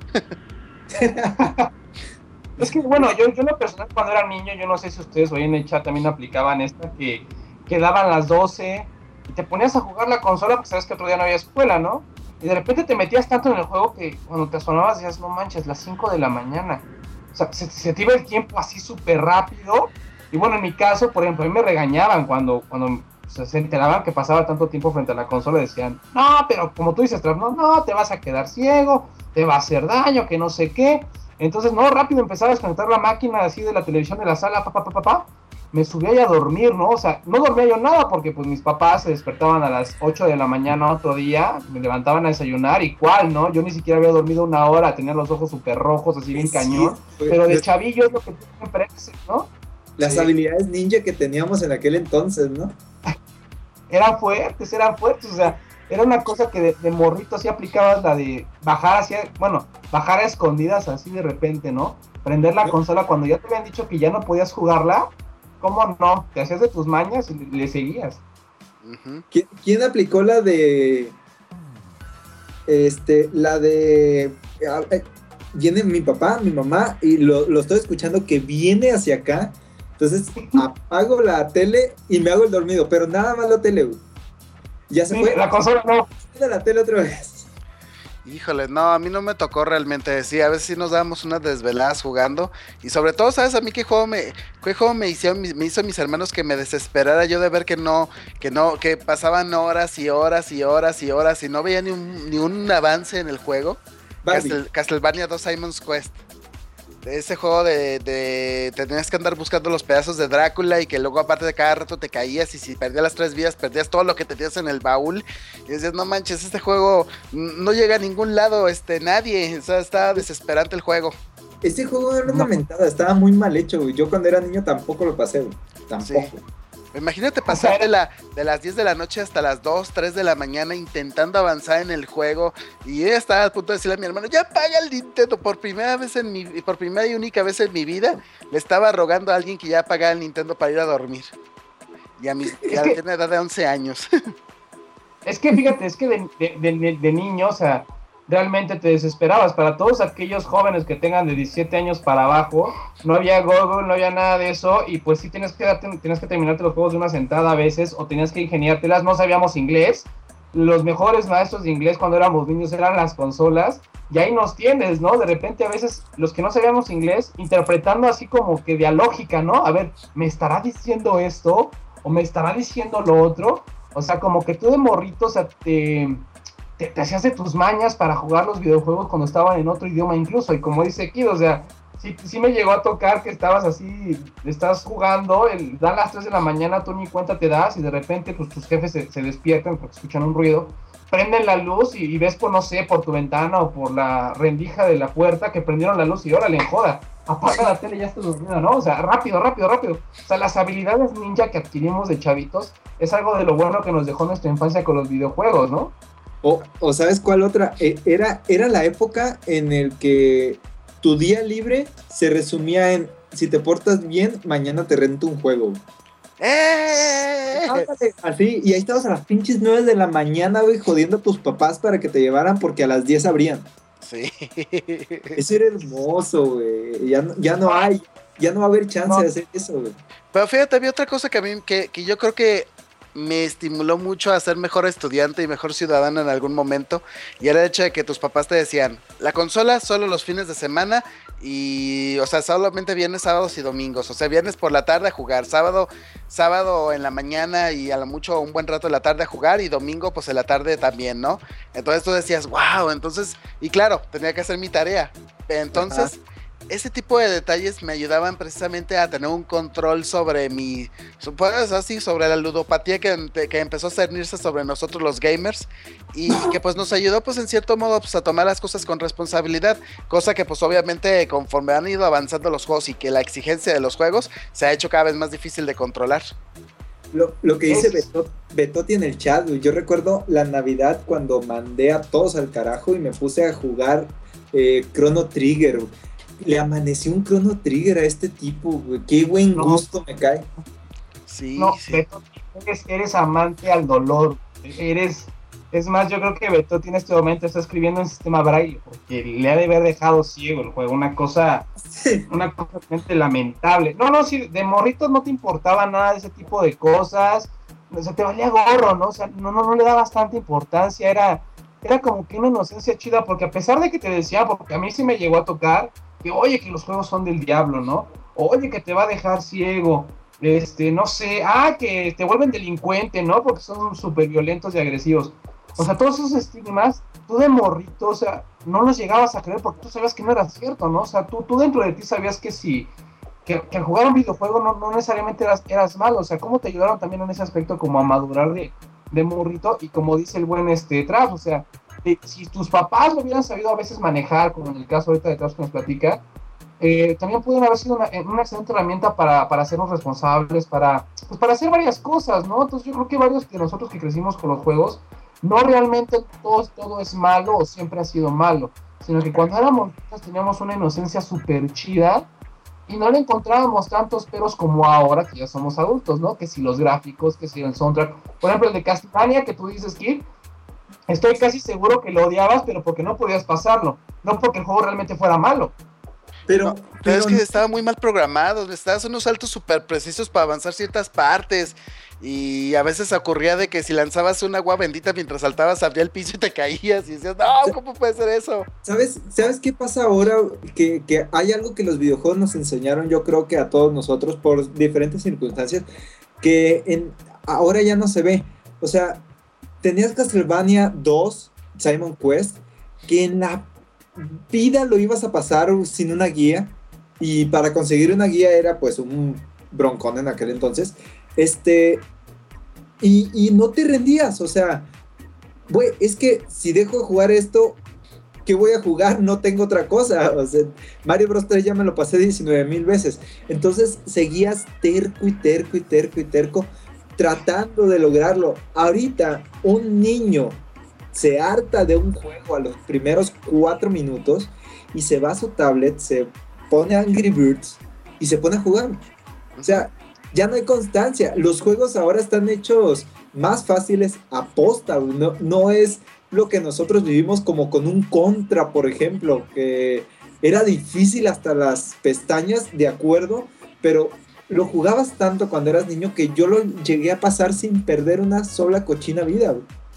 Es que, bueno, yo, yo en lo personal cuando era niño, yo no sé si ustedes hoy en el chat también aplicaban esta, que quedaban las doce y te ponías a jugar la consola porque sabes que otro día no había escuela, ¿no? Y de repente te metías tanto en el juego que cuando te asomabas decías, no manches, las cinco de la mañana. O sea, se, se te iba el tiempo así súper rápido. Y bueno, en mi caso, por ejemplo, a mí me regañaban cuando, cuando se, se enteraban que pasaba tanto tiempo frente a la consola. Decían, no, pero como tú dices, Trap, no, no, te vas a quedar ciego, te va a hacer daño, que no sé qué. Entonces, no, rápido empezaba a desconectar la máquina así de la televisión de la sala, papá, papá, papá. Me subía ya a dormir, ¿no? O sea, no dormía yo nada porque pues mis papás se despertaban a las ocho de la mañana otro día, me levantaban a desayunar y cuál, ¿no? Yo ni siquiera había dormido una hora, tenía los ojos súper rojos, así bien Sí, cañón, fue- pero de las- chavillo es lo que tú siempre haces, ¿no? Las Sí. habilidades ninja que teníamos en aquel entonces, ¿no? Eran fuertes, eran fuertes, o sea, era una cosa que de, de morrito así aplicabas la de bajar así, bueno, bajar a escondidas así de repente, ¿no? Prender la No. consola cuando ya te habían dicho que ya no podías jugarla, ¿cómo no? Te hacías de tus mañas y le, le seguías. Ujú. ¿Quién, quién aplicó la de... Este, la de... ah, eh, Viene mi papá, mi mamá, y lo, lo estoy escuchando que viene hacia acá. Entonces apago la tele y me hago el dormido, pero nada más la tele, güey. Ya se Sí, fue. la consola no. De la tele otra vez. Híjole, no, a mí no me tocó realmente, sí, a veces sí nos dábamos unas desveladas jugando, y sobre todo, ¿sabes? A mí qué juego me, qué juego me hicieron, me hizo mis hermanos que me desesperara yo de ver que no, que no, que pasaban horas y horas y horas y horas y no veía ni un, ni un avance en el juego. Castle, Castlevania dos Simon's Quest. Ese juego de, de tenías que andar buscando los pedazos de Drácula y que luego aparte de cada rato te caías y si perdías las tres vidas perdías todo lo que tenías en el baúl y decías no manches, este juego no llega a ningún lado, este nadie, o sea, está desesperante el juego. Este juego era una mentada, estaba muy mal hecho, güey. Yo cuando era niño tampoco lo pasé, güey. Tampoco. Sí. Imagínate pasar de, la, de las diez de la noche hasta las dos, tres de la mañana intentando avanzar en el juego y yo ya estaba a punto de decirle a mi hermano, ya apaga el Nintendo, por primera vez en mi, por primera y única vez en mi vida, le estaba rogando a alguien que ya apagara el Nintendo para ir a dormir. Y a mi y a que, una edad de once años. Es que fíjate, es que de, de, de, de niño, o sea, realmente te desesperabas. Para todos aquellos jóvenes que tengan de diecisiete años para abajo, no había Google, no había nada de eso, y pues sí tienes que, darte, tienes que terminarte los juegos de una sentada a veces, o tenías que ingeniártelas, no sabíamos inglés. Los mejores maestros de inglés cuando éramos niños eran las consolas, y ahí nos tienes, ¿no? De repente a veces los que no sabíamos inglés, interpretando así como que dialógica, ¿no? A ver, ¿me estará diciendo esto? ¿O me estará diciendo lo otro? O sea, como que tú de morrito, o sea, te... Te, te hacías de tus mañas para jugar los videojuegos cuando estaban en otro idioma incluso, y como dice Kid, o sea, sí, sí me llegó a tocar que estabas así, estás jugando, el, dan las tres de la mañana, tú ni cuenta te das, y de repente pues tus jefes se, se despiertan porque escuchan un ruido, prenden la luz y, y ves por, no sé, por tu ventana o por la rendija de la puerta que prendieron la luz y órale, joda, apaga la tele y ya estás durmiendo, ¿no? O sea, rápido, rápido, rápido. O sea, las habilidades ninja que adquirimos de chavitos es algo de lo bueno que nos dejó nuestra infancia con los videojuegos, ¿no? O, o ¿sabes cuál otra? Era, era la época en el que tu día libre se resumía en, si te portas bien, mañana te rento un juego. ¡Eh! Así, y ahí estabas a las pinches nueve de la mañana, güey, jodiendo a tus papás para que te llevaran porque a las diez abrían. Sí. Eso era hermoso, güey. Ya, ya no hay, ya no va a haber chance no. de hacer eso, güey. Pero fíjate, había otra cosa que a mí, que, que yo creo que me estimuló mucho a ser mejor estudiante y mejor ciudadano en algún momento, y era el hecho de que tus papás te decían, la consola solo los fines de semana, y, o sea, solamente viernes, sábados y domingos, o sea, viernes por la tarde a jugar, sábado, sábado en la mañana y a lo mucho un buen rato en la tarde a jugar, y domingo pues en la tarde también, ¿no? Entonces tú decías, wow, entonces, y claro, tenía que hacer mi tarea, entonces... Ajá. Ese tipo de detalles me ayudaban precisamente a tener un control sobre mi, pues así, sobre la ludopatía que, que empezó a cernirse sobre nosotros los gamers y que pues nos ayudó pues en cierto modo pues a tomar las cosas con responsabilidad, cosa que pues obviamente conforme han ido avanzando los juegos y que la exigencia de los juegos se ha hecho cada vez más difícil de controlar. Lo, lo que dice Betot, Betoti en el chat, yo recuerdo la Navidad cuando mandé a todos al carajo y me puse a jugar eh, Chrono Trigger. Le amaneció un Chrono Trigger a este tipo, güey. Qué buen no. gusto me cae. Sí, no, sí. Beto, eres, eres amante al dolor. Eres, es más, yo creo que Beto en este momento está escribiendo en sistema braille, porque le ha de haber dejado ciego el juego. Una cosa, sí. una cosa realmente lamentable. No, no, si de morritos no te importaba nada de ese tipo de cosas. O sea, te valía gorro, ¿no? O sea, no, no, no le da bastante importancia. Era, era como que una inocencia chida, porque a pesar de que te decía, porque a mí sí me llegó a tocar, que oye que los juegos son del diablo, ¿no? Oye que te va a dejar ciego, este, no sé, ah, que te vuelven delincuente, ¿no? Porque son súper violentos y agresivos. O sea, todos esos estigmas, tú de morrito, o sea, no los llegabas a creer porque tú sabías que no era cierto, ¿no? O sea, tú, tú dentro de ti sabías que si, que, que al jugar un videojuego no, no necesariamente eras, eras malo, o sea, cómo te ayudaron también en ese aspecto como a madurar de, de morrito, y como dice el buen este Trav, o sea, de, si tus papás lo hubieran sabido a veces manejar, como en el caso ahorita de Trav que nos platica, eh, también pudieron haber sido una, una excelente herramienta para, para hacernos responsables, para, pues para hacer varias cosas, ¿no? Entonces yo creo que varios de nosotros que crecimos con los juegos, no realmente todo, todo es malo o siempre ha sido malo, sino que cuando éramos niños teníamos una inocencia súper chida y no le encontrábamos tantos peros como ahora que ya somos adultos, ¿no? Que si los gráficos, que si el soundtrack, por ejemplo el de Castlevania que tú dices, Kid, estoy casi seguro que lo odiabas, pero porque no podías pasarlo, no porque el juego realmente fuera malo. Pero, no, pero, pero es que estaba muy mal programado, estabas unos saltos súper precisos para avanzar ciertas partes Y a veces ocurría de que si lanzabas un agua bendita mientras saltabas, abría el piso y te caías. Y decías, no, ¿cómo puede ser eso? ¿Sabes, ¿Sabes qué pasa ahora? Que, que hay algo que los videojuegos nos enseñaron, yo creo que a todos nosotros, por diferentes circunstancias, que en, ahora ya no se ve. O sea, tenías Castlevania dos, Simon Quest, que en la vida lo ibas a pasar sin una guía. Y para conseguir una guía era pues un broncón en aquel entonces. Este... Y, y no te rendías, o sea, güey, es que si dejo de jugar esto, ¿qué voy a jugar? No tengo otra cosa. O sea, Mario Bros tres ya me lo pasé diecinueve mil veces. Entonces seguías terco y terco y terco y terco tratando de lograrlo. Ahorita un niño se harta de un juego a los primeros cuatro minutos y se va a su tablet, se pone Angry Birds y se pone a jugar. O sea, ya no hay constancia. Los juegos ahora están hechos más fáciles a posta. No, no es lo que nosotros vivimos como con un Contra, por ejemplo, que era difícil hasta las pestañas, de acuerdo, pero lo jugabas tanto cuando eras niño que yo lo llegué a pasar sin perder una sola cochina vida.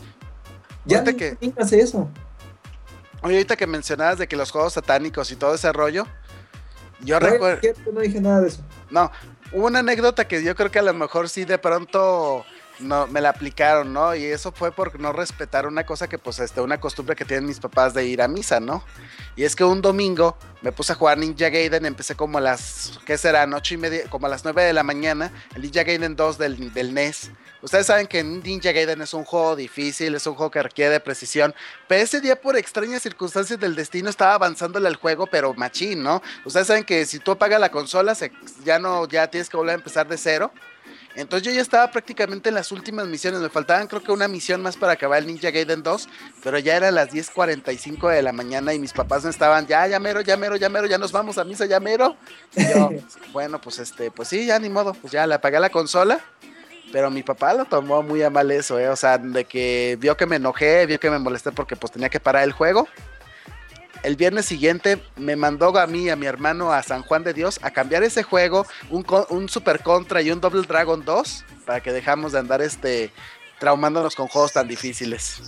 Ya no que... hace eso. Oye, ahorita que mencionabas de que los juegos satánicos y todo ese rollo, yo no, recuerdo... No dije nada de eso. No, hubo una anécdota que yo creo que a lo mejor sí de pronto no me la aplicaron, ¿no? Y eso fue por no respetar una cosa que pues este, una costumbre que tienen mis papás de ir a misa, ¿no? Y es que un domingo me puse a jugar Ninja Gaiden, empecé como a las, ¿qué será? Ocho y media, como a las nueve de la mañana, el Ninja Gaiden dos del, del N E S. Ustedes saben que Ninja Gaiden es un juego difícil, es un juego que requiere de precisión, pero ese día por extrañas circunstancias del destino estaba avanzándole al juego, pero machín, ¿no? Ustedes saben que si tú apagas la consola, se, ya no, ya tienes que volver a empezar de cero. Entonces yo ya estaba prácticamente en las últimas misiones, me faltaban creo que una misión más para acabar el Ninja Gaiden dos, pero ya eran las diez cuarenta y cinco de la mañana y mis papás me estaban, ya, ya mero, ya mero, ya mero, ya nos vamos a misa, ya mero. Y yo, bueno, pues este, pues sí, ya ni modo, pues ya le apagué la consola. Pero mi papá lo tomó muy a mal eso, ¿eh? O sea, de que vio que me enojé, vio que me molesté porque pues tenía que parar el juego. El viernes siguiente me mandó a mí, a mi hermano, a San Juan de Dios, a cambiar ese juego, un, un Super Contra y un Double Dragon dos, para que dejamos de andar este traumándonos con juegos tan difíciles.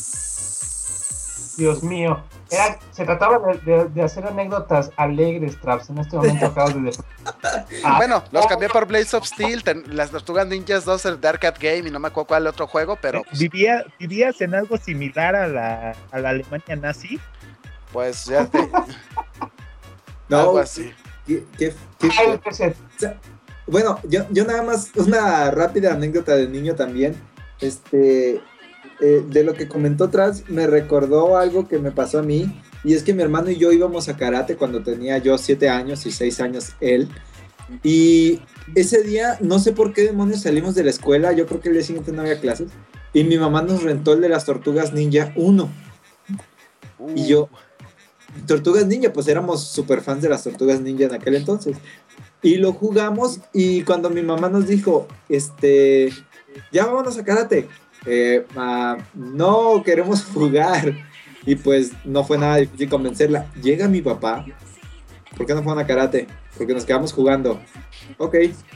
Dios mío. Era, se trataba de, de, de hacer anécdotas alegres, Traps. En este momento acabas de... ah, bueno, los cambié por Blades of Steel, ten, las Tortugas Ninjas dos de Arcade Game y no me acuerdo cuál otro juego, pero... Pues, ¿Vivía, ¿Vivías en algo similar a la, a la Alemania nazi? Pues ya te... no, algo así. ¿Qué, qué, qué, qué? O sea, bueno, yo, yo nada más, una rápida anécdota de niño también. Este... Eh, de lo que comentó atrás, me recordó algo que me pasó a mí, y es que mi hermano y yo íbamos a karate cuando tenía yo siete años y seis años él, y ese día, no sé por qué demonios salimos de la escuela, yo creo que el día siguiente no había clases, y mi mamá nos rentó el de las Tortugas Ninja uno, uh. y yo, Tortugas Ninja, pues éramos super fans de las Tortugas Ninja en aquel entonces, y lo jugamos, y cuando mi mamá nos dijo, este, ya vámonos a karate, Eh, uh, no queremos jugar, y pues no fue nada difícil convencerla. Llega mi papá, ¿por qué no fueron a karate? Porque nos quedamos jugando. Ok.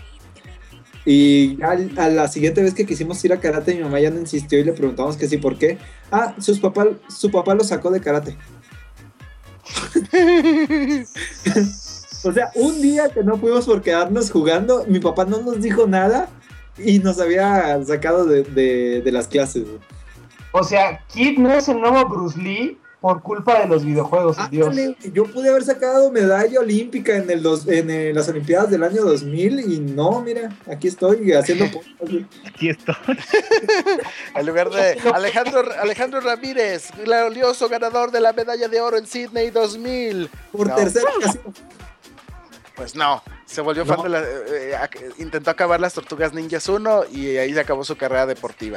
Y a, a la siguiente vez que quisimos ir a karate, mi mamá ya no insistió y le preguntamos que sí, ¿por qué? Ah, sus papá, su papá lo sacó de karate. O sea, un día que no fuimos por quedarnos jugando, mi papá no nos dijo nada y nos había sacado de, de, de las clases. O sea, Kid no es el nuevo Bruce Lee por culpa de los videojuegos, ah, Dios. Yo pude haber sacado medalla olímpica en, el dos, en el, las Olimpiadas del año dos mil y no, mira, aquí estoy haciendo... Aquí estoy. En lugar de Alejandro, Alejandro Ramírez, glorioso ganador de la medalla de oro en Sydney dos mil. Por no. tercera ocasión. Pues no, se volvió no. fan de la... Eh, eh, intentó acabar las Tortugas Ninjas uno y ahí se acabó su carrera deportiva.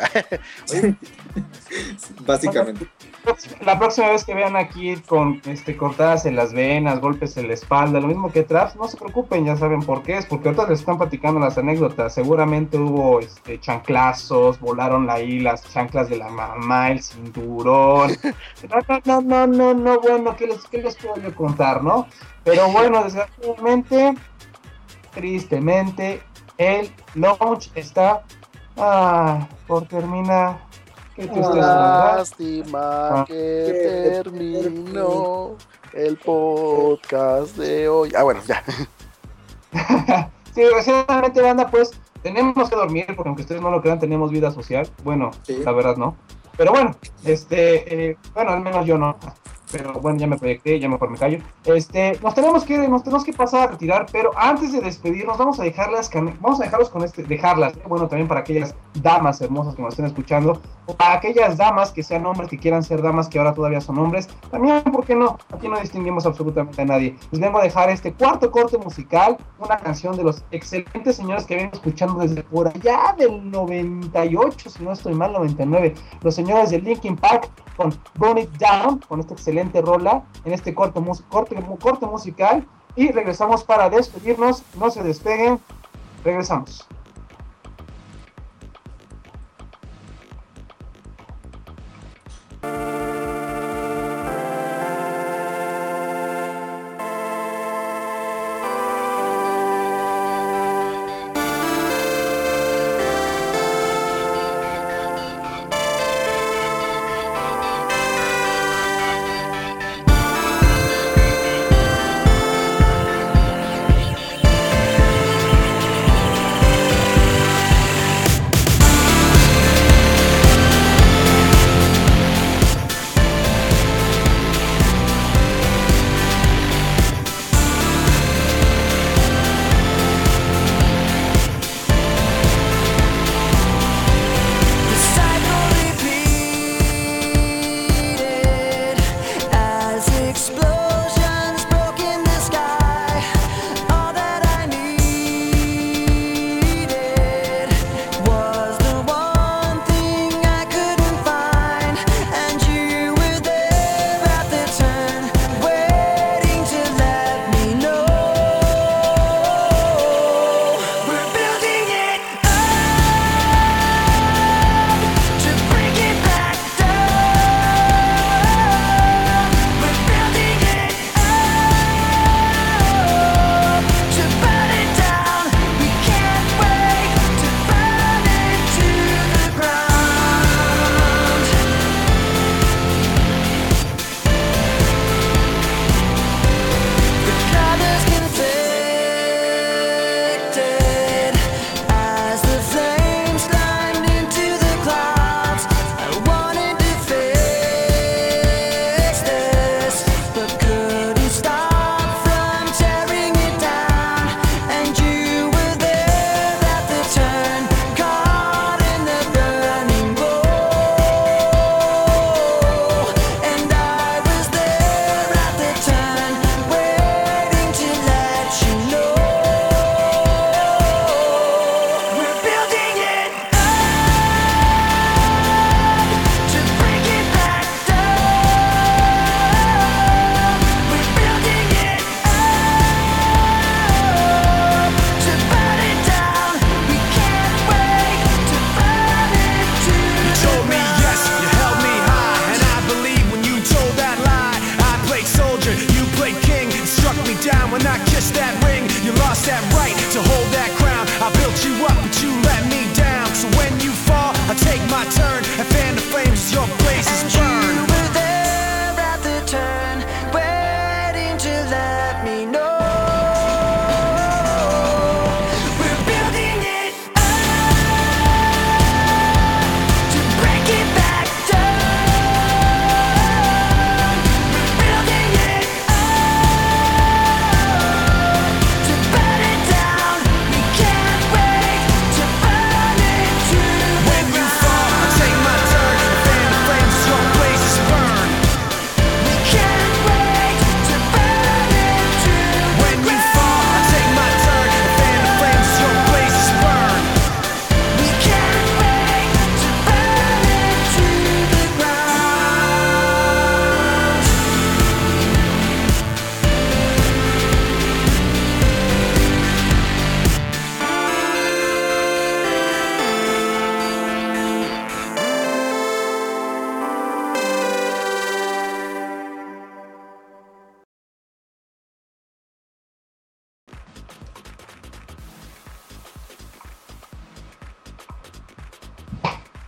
Básicamente. La próxima vez que vean aquí con este, cortadas en las venas, golpes en la espalda, lo mismo que Traps, no se preocupen, ya saben por qué es, porque ahorita les están platicando las anécdotas. Seguramente hubo este, chanclazos, volaron ahí las chanclas de la mamá, el cinturón. No, no, no, no, no, bueno, ¿qué les, qué les puedo yo contar, no? Pero bueno, desgraciadamente, tristemente, el launch está Ah, por terminar. Qué tristeza, ¿verdad? Lástima Ah. que terminó el podcast de hoy. Ah, bueno, ya. Sí, desgraciadamente, banda, pues tenemos que dormir, porque aunque ustedes no lo crean, tenemos vida social. Bueno, Sí. la verdad no. Pero bueno, este, eh, bueno, al menos yo no. Pero bueno, ya me proyecté, ya mejor me callo. Este, nos tenemos que ir, nos tenemos que pasar a retirar, pero antes de despedirnos, vamos a dejarlas, can- vamos a dejarlos con este, dejarlas, ¿eh? Bueno, también para aquellas damas hermosas que nos estén escuchando, o para aquellas damas que sean hombres, que quieran ser damas, que ahora todavía son hombres, también, ¿por qué no? Aquí no distinguimos absolutamente a nadie. Les vengo a dejar este cuarto corte musical, una canción de los excelentes señores que vengo escuchando desde por allá del noventa y ocho, si no estoy mal, noventa y nueve, los señores de Linkin Park, con Burn It Down, con esta excelente rola, en este corte, mus- corte, corte musical, y regresamos para despedirnos. No se despeguen, regresamos. Thank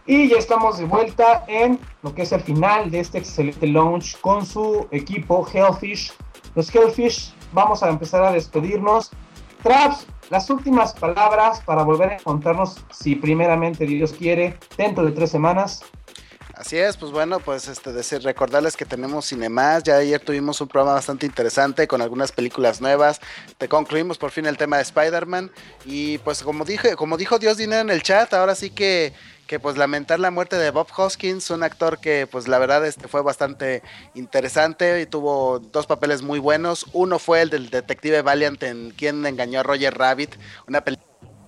Y ya estamos de vuelta en lo que es el final de este excelente launch con su equipo Hellfish. Los Hellfish, vamos a empezar a despedirnos. Traps, las últimas palabras para volver a encontrarnos, si primeramente Dios quiere, dentro de tres semanas. Así es, pues bueno, pues este decir, recordarles que tenemos Cinemas, ya ayer tuvimos un programa bastante interesante con algunas películas nuevas, te concluimos por fin el tema de Spider-Man, y pues como dije, como dijo Dios Dinero en el chat, ahora sí que, que pues lamentar la muerte de Bob Hoskins, un actor que pues la verdad este fue bastante interesante y tuvo dos papeles muy buenos. Uno fue el del detective Valiant en Quien engañó a Roger Rabbit, una película.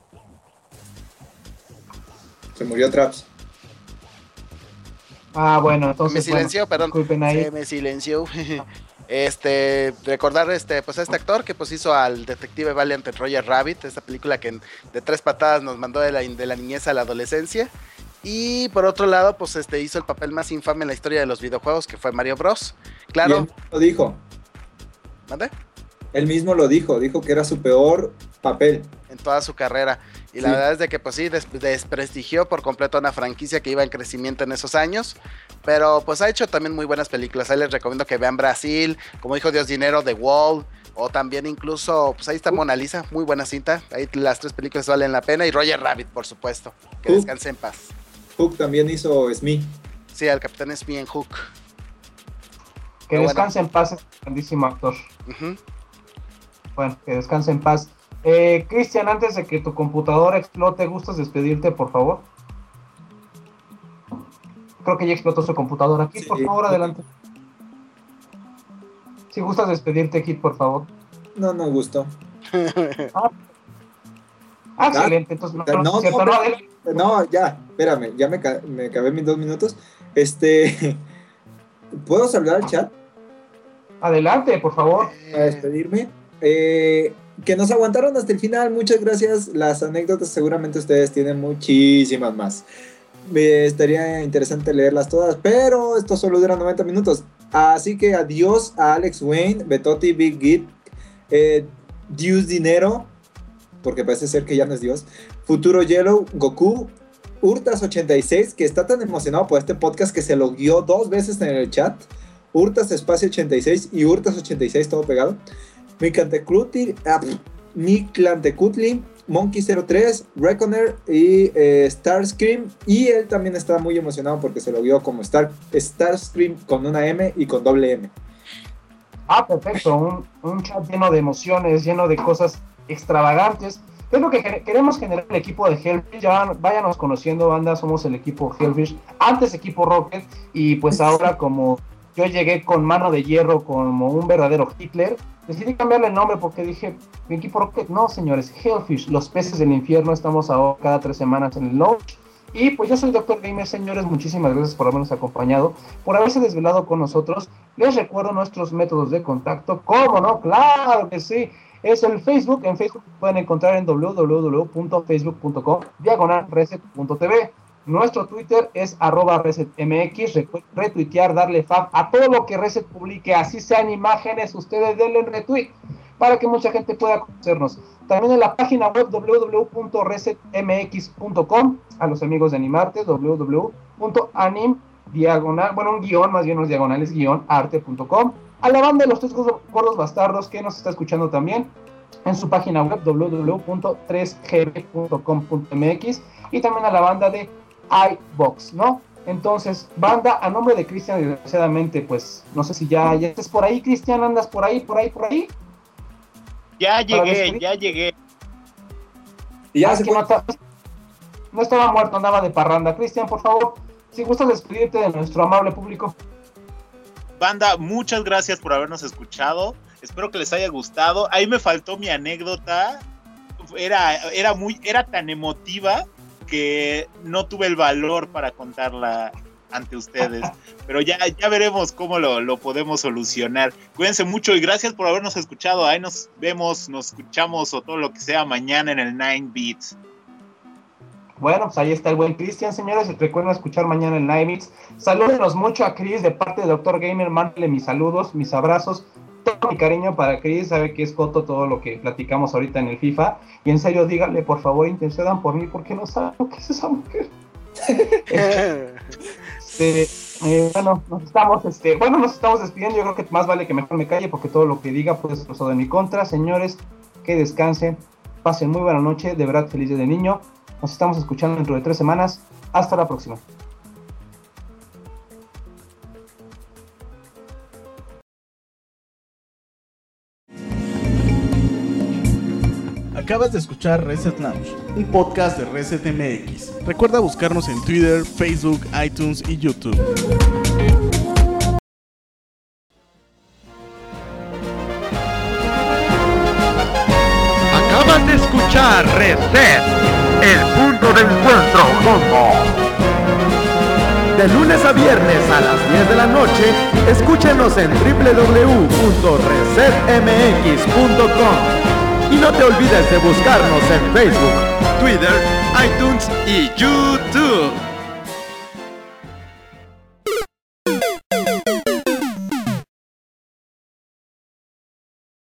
Se murió Traps. Ah, bueno, entonces. Me silenció, bueno, perdón. ahí. Se me silenció. Este, recordar este, pues a este actor que pues hizo al detective Valiant en Roger Rabbit, esta película que en, de tres patadas nos mandó de la, de la niñez a la adolescencia. Y por otro lado, pues este hizo el papel más infame en la historia de los videojuegos, que fue Mario Bros. Claro. Y él lo dijo. ¿Mande? Él mismo lo dijo, dijo que era su peor papel en toda su carrera. Y sí, la verdad es de que pues sí, des desprestigió por completo una franquicia que iba en crecimiento en esos años, pero pues ha hecho también muy buenas películas. Ahí les recomiendo que vean Brasil, como dijo Dios Dinero, The Wall, o también incluso, pues ahí está Mona Lisa, muy buena cinta. Ahí las tres películas valen la pena, y Roger Rabbit, por supuesto, que Hook. Descanse en paz. Hook también hizo Smee. Sí, el Capitán Smee en Hook. Que pero descanse bueno. en paz, es un grandísimo actor. Uh-huh. Bueno, que descanse en paz. Eh, Cristian, antes de que tu computadora explote, ¿gustas despedirte, por favor? Creo que ya explotó su computadora. Kit, sí, por favor, adelante. Si gustas despedirte, Kit, por favor. No, no gusto. Ah, ah excelente. Entonces, no, no, no, ¿cierto? no, no, no, ya, espérame, ya me, me acabé mis dos minutos. Este, ¿puedo saludar al chat? Adelante, por favor. Para despedirme. Eh, que nos aguantaron hasta el final, muchas gracias. Las anécdotas seguramente ustedes tienen muchísimas más. Me estaría interesante leerlas todas, pero esto solo dura noventa minutos. Así que adiós a Alex Wayne, Betoti, Big Git, eh, Dios Dinero, porque parece ser que ya no es Dios, Futuro Yellow, Goku, Hurtas ochenta y seis, que está tan emocionado por este podcast que se lo guió dos veces en el chat. Hurtas Espacio ochenta y seis y Hurtas ochenta y seis todo pegado. Miclantecutli, ah, Miclantecutli, Monkey cero tres, Reckoner y eh, Starscream. Y él también está muy emocionado porque se lo vio como Star, Starscream con una M y con doble M. Ah, perfecto. Un, un chat lleno de emociones, lleno de cosas extravagantes. Es lo que queremos generar el equipo de Hellfish. Ya váyanos conociendo, banda. Somos el equipo Hellfish, antes equipo Rocket. Y pues ahora, como yo llegué con mano de hierro, como un verdadero Hitler, decidí cambiarle el nombre porque dije, mi equipo Rocket, no señores, Hellfish, los peces del infierno. Estamos ahora cada tres semanas en el launch. Y pues yo soy doctor Gamer, señores, muchísimas gracias por habernos acompañado, por haberse desvelado con nosotros. Les recuerdo nuestros métodos de contacto, ¿cómo no? ¡Claro que sí! Es el Facebook. En Facebook pueden encontrar en w w w punto facebook punto com diagonal reset punto t v. Nuestro Twitter es arroba resetmx. Recuerden retuitear, darle fab a todo lo que Reset publique, así sean imágenes, ustedes denle retweet para que mucha gente pueda conocernos. También en la página web w w w punto reset m x punto com, a los amigos de Animarte, w w w punto anim diagonal, bueno, un guión, más bien los diagonales, guión, arte punto com. A la banda de los tres gordos bastardos que nos está escuchando también en su página web w w w punto tres g b punto com punto m x, y también a la banda de iVox, ¿no? Entonces, banda, a nombre de Cristian, desgraciadamente, pues, no sé si ya, ya estés por ahí, Cristian, andas por ahí, por ahí, por ahí. Ya llegué, ya llegué. Y ya ah, se que no, no estaba muerto, andaba de parranda. Cristian, por favor, si gustas despedirte de nuestro amable público. Banda, muchas gracias por habernos escuchado. Espero que les haya gustado. Ahí me faltó mi anécdota. Era, era muy, era tan emotiva que no tuve el valor para contarla ante ustedes, pero ya, ya veremos cómo lo, lo podemos solucionar. Cuídense mucho y gracias por habernos escuchado. Ahí nos vemos, nos escuchamos o todo lo que sea mañana en el nine bits. Bueno, pues ahí está el buen Cristian, señores. Recuerden escuchar mañana el nine bits. Salúdenos mucho a Chris de parte de doctor Gamer. Mándale mis saludos, mis abrazos, todo mi cariño para Chris. Sabe que es coto todo lo que platicamos ahorita en el FIFA. Y en serio, díganle, por favor, intercedan por mí, porque no saben lo que es esa mujer. Este, eh, bueno, nos estamos, este, bueno, nos estamos despidiendo. Yo creo que más vale que mejor me calle porque todo lo que diga puede ser usado en mi contra. Señores, que descansen, pasen muy buena noche, de verdad feliz día de niño. Nos estamos escuchando dentro de tres semanas. Hasta la próxima. Acabas de escuchar Reset Lounge, un podcast de Reset M X. Recuerda buscarnos en Twitter, Facebook, iTunes y YouTube. Acabas de escuchar Reset, el punto de encuentro mundo. De lunes a viernes a las diez de la noche, escúchenos en doble u doble u doble u punto reset m x punto com. Y no te olvides de buscarnos en Facebook, Twitter, iTunes y YouTube.